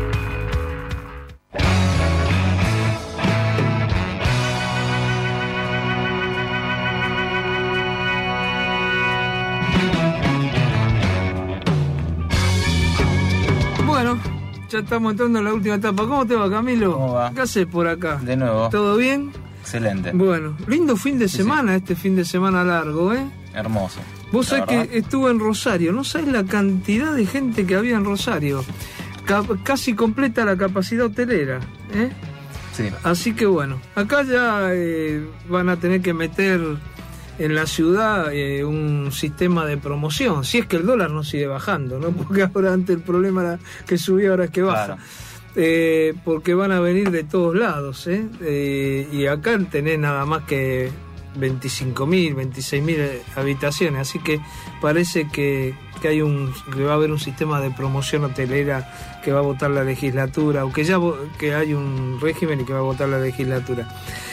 Bueno, ya estamos entrando en la última etapa. ¿Cómo te va, Camilo? ¿Cómo va? ¿Qué haces por acá? De nuevo. ¿Todo bien? Excelente. Bueno, lindo fin de semana, este fin de semana largo, ¿eh? Hermoso. Vos sabés que estuve en Rosario, no sabés la cantidad de gente que había en Rosario. Casi completa la capacidad hotelera, ¿eh? Sí. Así que bueno, acá ya van a tener que meter en la ciudad un sistema de promoción, si es que el dólar no sigue bajando, ¿no? Porque ahora antes el problema era que subía, ahora es que baja. Claro. Porque van a venir de todos lados, y acá tenés nada más que 25.000, 26.000 habitaciones, así que parece que va a haber un sistema de promoción hotelera que va a votar la legislatura, o que ya que hay un régimen y que va a votar la legislatura.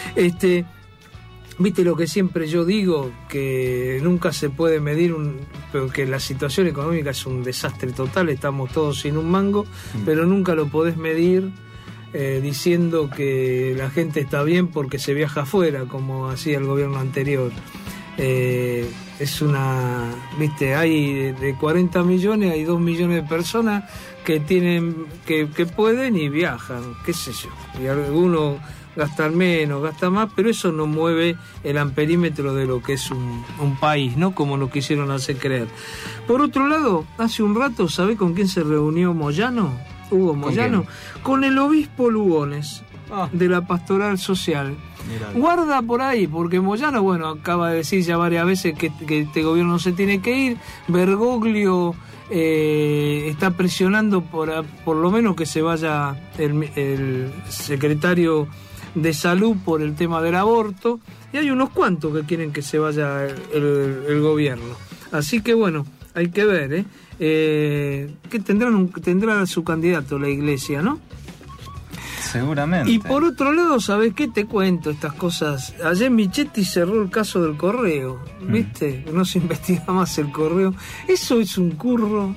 Viste lo que siempre yo digo, que nunca se puede medir porque la situación económica es un desastre total, estamos todos sin un mango, pero nunca lo podés medir diciendo que la gente está bien porque se viaja afuera, como hacía el gobierno anterior. Es una, viste, hay de 40 millones, hay 2 millones de personas que tienen, que pueden y viajan, qué sé yo, y algunos gastan menos, gastan más, pero eso no mueve el amperímetro de lo que es un país, ¿no? Como nos quisieron hacer creer. Por otro lado, hace un rato, ¿sabés con quién se reunió Moyano? Hugo Moyano, con el obispo Lugones, de la Pastoral Social. Mirá. Guarda por ahí, porque Moyano, bueno, acaba de decir ya varias veces que este gobierno no se tiene que ir. Bergoglio está presionando por lo menos que se vaya el secretario de Salud por el tema del aborto, y hay unos cuantos que quieren que se vaya el gobierno. Así que bueno, hay que ver, que tendrá su candidato la iglesia, ¿no? Seguramente. Y por otro lado, ¿sabés qué? Te cuento estas cosas. Ayer Michetti cerró el caso del correo, ¿viste? No se investiga más el correo. Eso es un curro.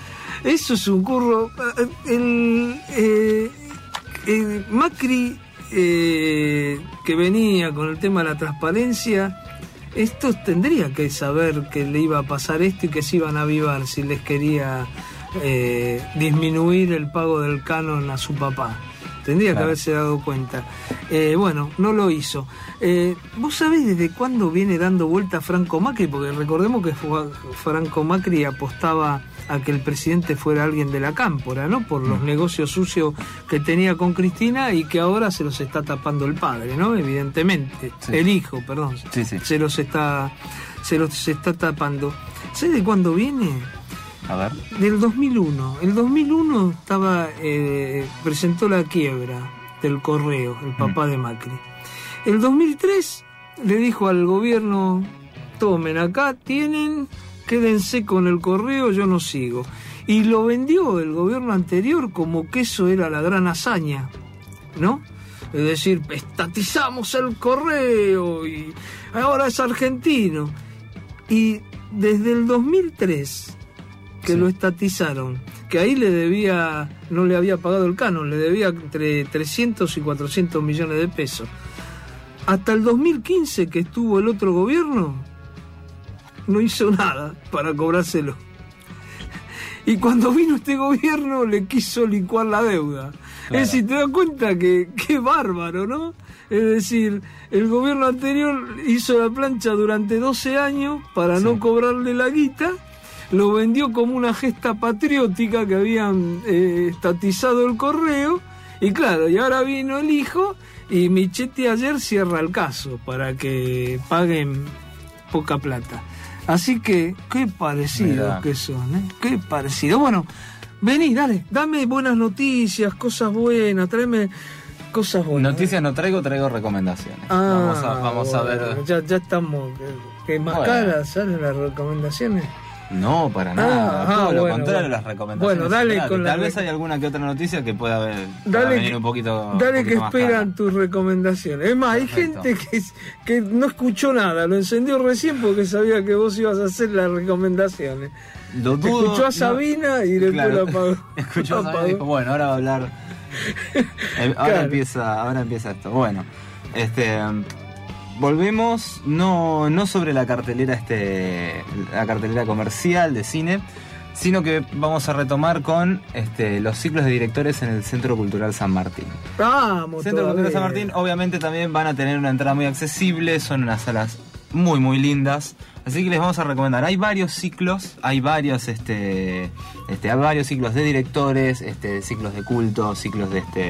Macri, que venía con el tema de la transparencia, estos tendría que saber que le iba a pasar esto y que se iban a avivar si les quería disminuir el pago del canon a su papá. Tendría que haberse dado cuenta. Bueno, no lo hizo. ¿Vos sabés desde cuándo viene dando vuelta Franco Macri? Porque recordemos que Franco Macri apostaba a que el presidente fuera alguien de la cámpora, ¿no? Por los negocios sucios que tenía con Cristina y que ahora se los está tapando el padre, ¿no? Evidentemente. Sí. El hijo, perdón. Sí. Se los está tapando. ¿Sabés de cuándo viene? A ver. Del 2001. El 2001 presentó la quiebra del correo, el papá de Macri. El 2003 le dijo al gobierno: tomen, acá tienen, quédense con el correo, yo no sigo. Y lo vendió el gobierno anterior como que eso era la gran hazaña, ¿no? Es decir, estatizamos el correo y ahora es argentino. Y desde el 2003 que lo estatizaron, que ahí no le había pagado el canon, le debía entre 300 y 400 millones de pesos. Hasta el 2015, que estuvo el otro gobierno, no hizo nada para cobrárselo. Y cuando vino este gobierno le quiso licuar la deuda. Claro. Es decir, te das cuenta que qué bárbaro, ¿no? Es decir, el gobierno anterior hizo la plancha durante 12 años para no cobrarle la guita. Lo vendió como una gesta patriótica que habían estatizado el correo, y claro, y ahora vino el hijo y Michetti ayer cierra el caso para que paguen poca plata. Así que, qué parecidos que son, ¿eh? Qué parecido. Bueno, vení, dame buenas noticias, cosas buenas, tráeme cosas buenas. Noticias no traigo recomendaciones. Vamos a ver. Ya estamos, que más caras salen las recomendaciones. No, para nada. Todo lo contrario, las recomendaciones. Bueno, dale con Tal vez hay alguna que otra noticia que pueda venir un poquito. Dale que esperan más tus recomendaciones. Es más, Perfecto. hay gente que no escuchó nada, lo encendió recién porque sabía que vos ibas a hacer las recomendaciones. Lo dudo, Escuchó a Sabina y después claro. lo apagó. Escuchó a Lo Sabina y apagó. dijo, bueno, ahora va a hablar. Ahora empieza esto. Bueno, volvemos no sobre la cartelera la cartelera comercial de cine, sino que vamos a retomar con los ciclos de directores en el Centro Cultural San Martín. Vamos, Centro Cultural San Martín obviamente también van a tener una entrada muy accesible, son unas salas muy muy lindas, así que les vamos a recomendar. Hay varios ciclos, hay varios ciclos de directores, ciclos de culto, ciclos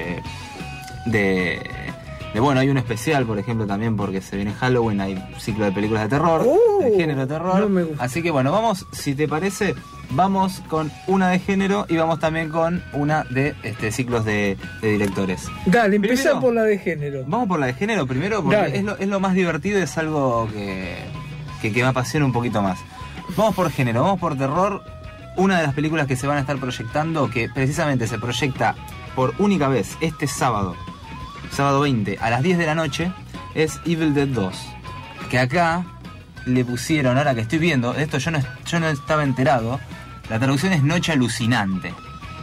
bueno, hay un especial, por ejemplo, también porque se viene Halloween, hay ciclo de películas de terror, de género de terror. No me gusta. Así que bueno, vamos, si te parece, vamos con una de género y vamos también con una de ciclos de directores. Dale, empezá Primero, por la de género. Vamos por la de género primero porque es lo más divertido y es algo que me apasiona un poquito más. Vamos por género, vamos por terror. Una de las películas que se van a estar proyectando, que precisamente se proyecta por única vez este sábado 20 a las 10 de la noche, es Evil Dead 2. Que acá le pusieron, ahora que estoy viendo, esto yo no estaba enterado, la traducción es Noche Alucinante.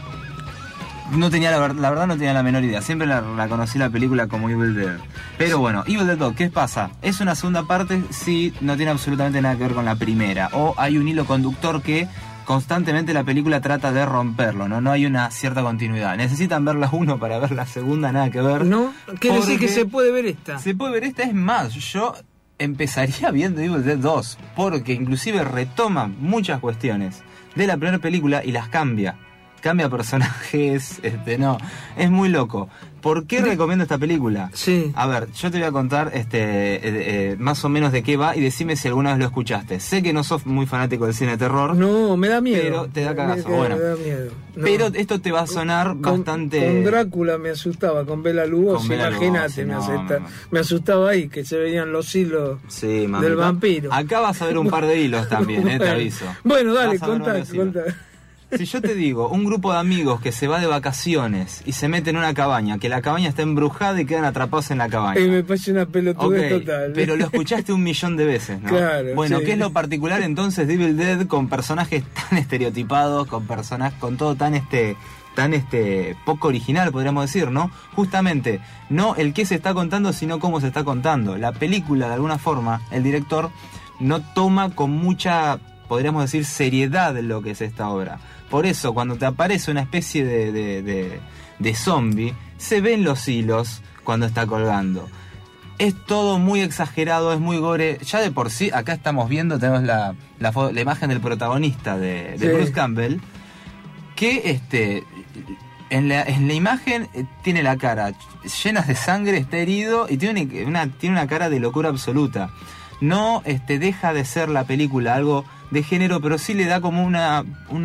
No tenía la verdad no tenía la menor idea, siempre la conocí la película como Evil Dead. Pero bueno, Evil Dead 2, ¿qué pasa? Es una segunda parte, sí, no tiene absolutamente nada que ver con la primera, o hay un hilo conductor que constantemente la película trata de romperlo, no hay una cierta continuidad. Necesitan ver la 1 para ver la segunda, nada que ver. ¿No? Quiere decir que se puede ver esta. Se puede ver esta, es más, yo empezaría viendo Evil Dead 2, porque inclusive retoma muchas cuestiones de la primera película y las cambia personajes, no, es muy loco. ¿Por qué recomiendo esta película? Sí. A ver, yo te voy a contar más o menos de qué va y decime si alguna vez lo escuchaste. Sé que no sos muy fanático del cine de terror. No, me da miedo. Pero te da cagazo, bueno. Me da miedo. No. Pero esto te va a sonar bastante... Con Drácula me asustaba, con Bela Lugosi, imagínate, me asustaba ahí, que se veían los hilos del vampiro. Acá vas a ver un par de hilos también, te aviso. Bueno, dale, contá. Si yo te digo, un grupo de amigos que se va de vacaciones y se mete en una cabaña, que la cabaña está embrujada y quedan atrapados en la cabaña. Me parece una pelotudez total. Pero lo escuchaste 1.000.000 de veces, ¿no? Claro, bueno, sí. ¿qué es lo particular entonces de Evil Dead con personajes tan estereotipados, con todo tan poco original, podríamos decir, ¿no? Justamente, no el qué se está contando, sino cómo se está contando. La película, de alguna forma, el director no toma con mucha, podríamos decir, seriedad lo que es esta obra. Por eso, cuando te aparece una especie de zombie, se ven los hilos cuando está colgando. Es todo muy exagerado, es muy gore. Ya de por sí, acá estamos viendo, tenemos la imagen del protagonista de Bruce Campbell, que en la imagen tiene la cara llena de sangre, está herido y tiene una cara de locura absoluta. No deja de ser la película algo de género, pero sí le da como le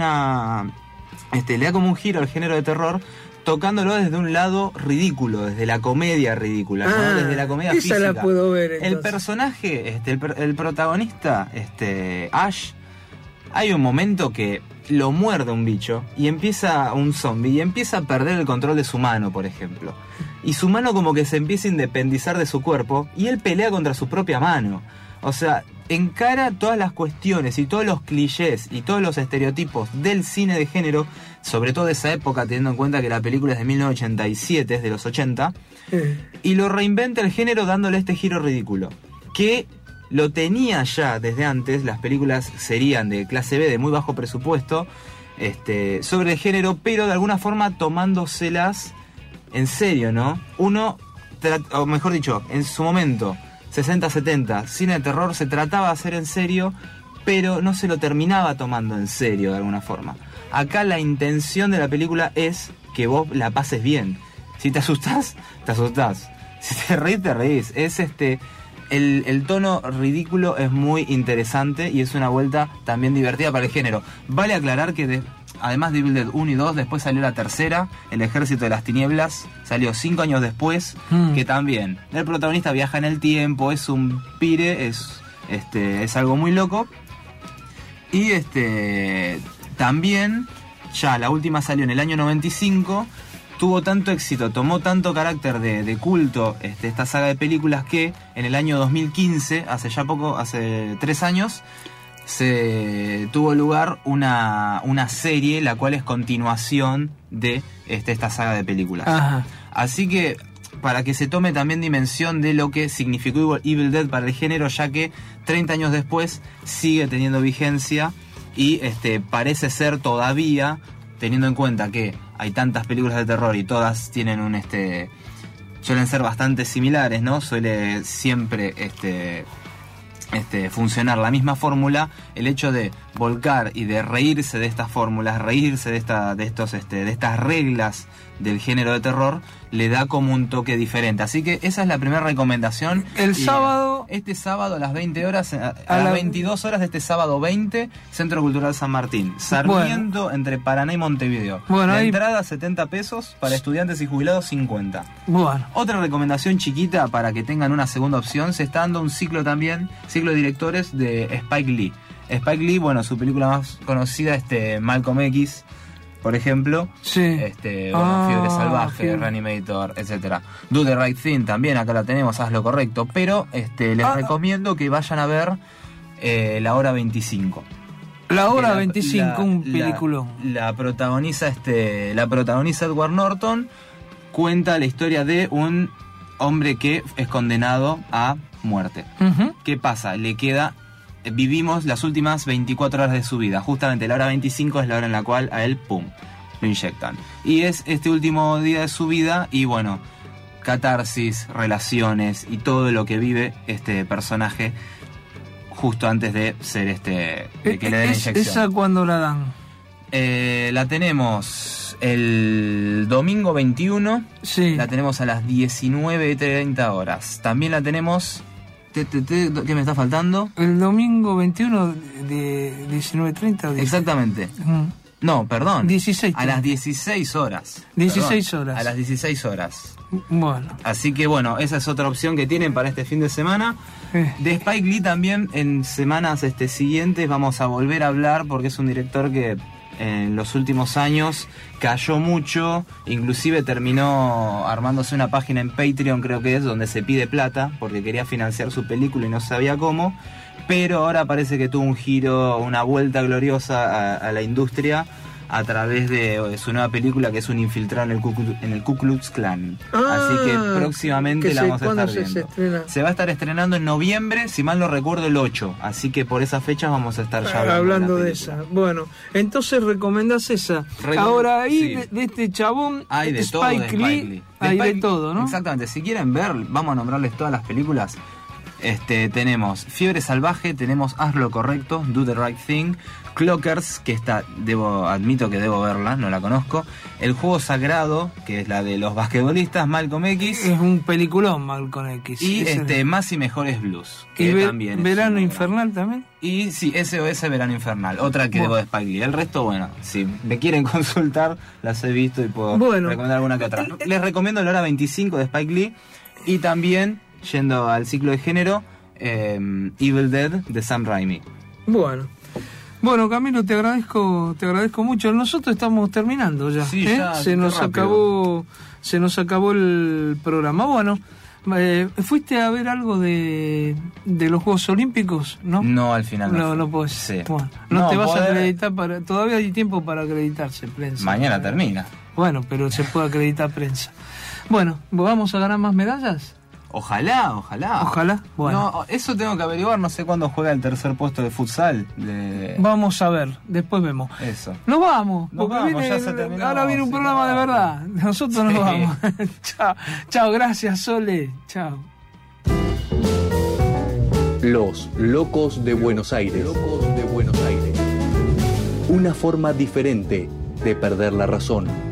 da como un giro al género de terror, tocándolo desde un lado ridículo, desde la comedia ridícula, ¿no? Desde la comedia esa física. La puedo ver, entonces. El personaje, el protagonista, Ash, hay un momento que lo muerde un bicho y empieza un zombie y empieza a perder el control de su mano, por ejemplo. Y su mano como que se empieza a independizar de su cuerpo y él pelea contra su propia mano. O sea, encara todas las cuestiones y todos los clichés y todos los estereotipos del cine de género, sobre todo de esa época, teniendo en cuenta que la película es de 1987, es de los 80, y lo reinventa el género dándole este giro ridículo, que lo tenía ya desde antes. Las películas serían de clase B, de muy bajo presupuesto, sobre el género, pero de alguna forma tomándoselas en serio, ¿no? O mejor dicho, en su momento, 60, 70, cine de terror se trataba de hacer en serio, pero no se lo terminaba tomando en serio de alguna forma. Acá la intención de la película es que vos la pases bien. Si te asustás, te asustás. Si te reís, te reís. Es el tono ridículo es muy interesante y es una vuelta también divertida para el género. Vale aclarar que además de Evil Dead 1 y 2, después salió la tercera, El Ejército de las Tinieblas, salió 5 años después, que también el protagonista viaja en el tiempo, es un pire, es algo muy loco. Y también, ya la última salió en el año 95, tuvo tanto éxito, tomó tanto carácter de culto esta saga de películas que en el año 2015, hace 3 años, se tuvo lugar una serie, la cual es continuación de esta saga de películas. Ajá. Así que, para que se tome también dimensión de lo que significó Evil Dead para el género, ya que 30 años después sigue teniendo vigencia y parece ser todavía, teniendo en cuenta que hay tantas películas de terror y todas tienen suelen ser bastante similares, ¿no? Suele siempre funcionar la misma fórmula. El hecho de volcar y de reírse de estas fórmulas, reírse de estas reglas del género de terror, le da como un toque diferente. Así que esa es la primera recomendación. Este sábado a las 20 horas, a las 22 horas de este sábado 20, Centro Cultural San Martín, Sarmiento, entre Paraná y Montevideo. La entrada $70, para estudiantes y jubilados 50. Bueno. Otra recomendación chiquita para que tengan una segunda opción: se está dando un ciclo de directores de Spike Lee. Spike Lee, bueno, su película más conocida, Malcolm X, por ejemplo. Sí. Fiebre Salvaje, Reanimator, etcétera. Do the Right Thing también, acá la tenemos, Haz lo Correcto. Pero les recomiendo que vayan a ver La Hora 25. La Hora 25, un peliculón. La protagoniza Edward Norton. Cuenta la historia de un hombre que es condenado a muerte. Uh-huh. ¿Qué pasa? Vivimos las últimas 24 horas de su vida. Justamente la hora 25 es la hora en la cual a él, ¡pum!, lo inyectan. Y es este último día de su vida y, bueno, catarsis, relaciones y todo lo que vive este personaje justo antes de ser de que le den la inyección. ¿Esa cuándo la dan? La tenemos el domingo 21. Sí. La tenemos a las 19:30 horas. También la tenemos... ¿Qué me está faltando? El domingo 21 de 19:30. Exactamente. No, perdón. 16. A las 16 horas. 16 horas. A las 16 horas. Bueno. Así que bueno, esa es otra opción que tienen para este fin de semana. De Spike Lee también en semanas siguientes vamos a volver a hablar, porque es un director que en los últimos años cayó mucho, inclusive terminó armándose una página en Patreon, creo que es, donde se pide plata porque quería financiar su película y no sabía cómo, pero ahora parece que tuvo un giro, una vuelta gloriosa a la industria a través de su nueva película, que es un infiltrado en el Ku Klux Klan. Así que próximamente la vamos a estar viendo. Se va a estar estrenando en noviembre, si mal no recuerdo, el 8. Así que por esas fechas vamos a estar ya hablando de esa. Bueno, entonces recomendás esa. Ahora ahí de este chabón, hay de todo, Spike Lee, hay de todo, ¿no? Exactamente. Si quieren ver, vamos a nombrarles todas las películas. Tenemos Fiebre Salvaje, tenemos Haz lo Correcto, Do the Right Thing, Clockers, que admito que debo verla, no la conozco. El Juego Sagrado, que es la de los basquetbolistas, Malcolm X. Es un peliculón, Malcolm X. Y Más y Mejores Blues, que y también Verano Infernal también. Y sí, SOS Verano Infernal, otra que debo de Spike Lee. El resto, bueno, si me quieren consultar, las he visto y puedo recomendar alguna que otra. Les recomiendo La Hora 25 de Spike Lee y también, yendo al ciclo de género, Evil Dead de Sam Raimi. Bueno, Camilo, te agradezco mucho. Nosotros estamos terminando ya. Sí, ya se nos acabó el programa. Bueno, ¿fuiste a ver algo de los Juegos Olímpicos? No, al final no puedes. Sí. Bueno, no te vas a acreditar todavía hay tiempo para acreditarse, prensa. Mañana termina. Bueno, pero se puede acreditar prensa. Bueno, ¿vamos a ganar más medallas? Ojalá. Bueno. No, eso tengo que averiguar, no sé cuándo juega el tercer puesto de futsal. Vamos a ver, después vemos. Eso. Nos vamos, ya se terminó. Ahora viene un programa de verdad. Nosotros nos vamos. Chao, gracias, Sole. Chao. Los Locos de Buenos Aires. Una forma diferente de perder la razón.